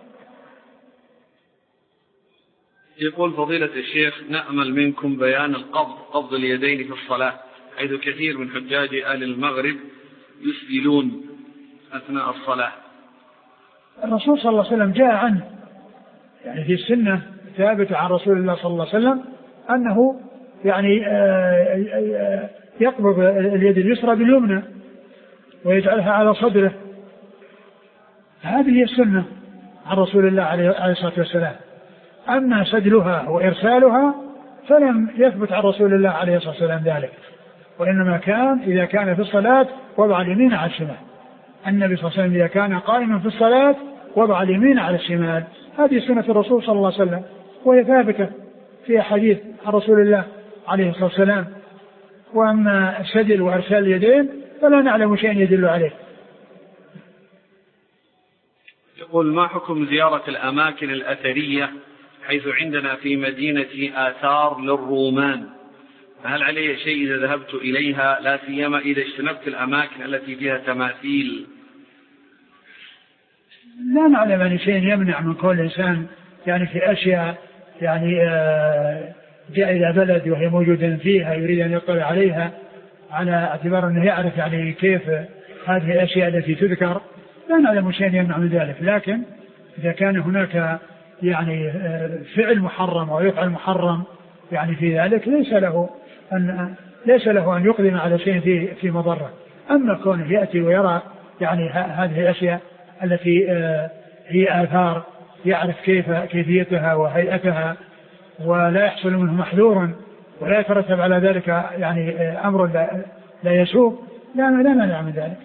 يقول: فضيلة الشيخ، نأمل منكم بيان قبض اليدين في الصلاة، حيث كثير من حجاج أهل المغرب يسدلون أثناء الصلاة. الرسول صلى الله عليه وسلم جاء عنه يعني في السنة ثابت عن رسول الله صلى الله عليه وسلم أنه يعني يقبض اليد اليسرى باليمنى ويجعلها على صدره. هذه هي السنة عن رسول الله عليه الصلاة والسلام. أما سدلها وإرسالها فلم يثبت عن رسول الله عليه الصلاة والسلام ذلك، وإنما كان إذا كان في الصلاة وضع اليمين على الشمال. النبي صلى الله عليه وسلم إذا كان قائما في الصلاة وضع اليمين على الشمال. هذه سنة الرسول صلى الله عليه وسلم، وهي ثابتة في حديث عن رسول الله عليه الصلاة والسلام. وأما السدل وإرسال اليدين فلا نعلم شيئا يدل عليه. يقول: ما حكم زيارة الأماكن الأثرية حيث عندنا في مدينة آثار للرومان؟ فهل علي شيء إذا ذهبت إليها، لا سيما إذا اجتنبت الأماكن التي فيها تماثيل؟ لا نعلم أن شيء يمنع من كل إنسان يعني في أشياء يعني جاء إلى بلد وهي موجودة فيها يريد أن يطلع عليها على اعتبار أنه يعرف يعني كيف هذه الأشياء التي تذكر. لا نعلم شيء يمنع من ذلك، لكن إذا كان هناك يعني فعل محرم أو يفعل محرم يعني في ذلك ليس له أن يقدم على شيء في مضرة. أما كونه يأتي ويرى يعني هذه الأشياء التي هي آثار يعرف كيفيتها وهيئتها ولا يحصل منه محذور ولا يترتب على ذلك يعني أمر لا يسوق، لا نعلم من ذلك.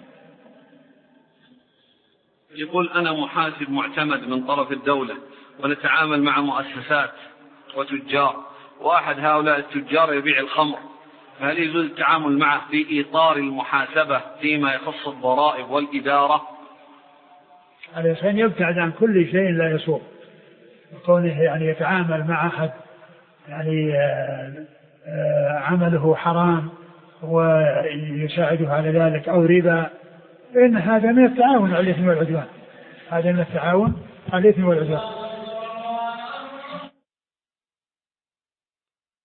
يقول: أنا محاسب معتمد من طرف الدولة، ونتعامل مع مؤسسات وتجار، وأحد هؤلاء التجار يبيع الخمر، فهل يجوز التعامل معه في إطار المحاسبة فيما يخص الضرائب والإدارة؟ الإنسان يبتعد عن كل شيء لا يسوق، كونه يعني يتعامل مع أحد يعني عمله حرام ويساعده على ذلك أو ربا، فإن هذا من التعاون على الإثم والعدوان. هذا من التعاون على الإثم والعدوان.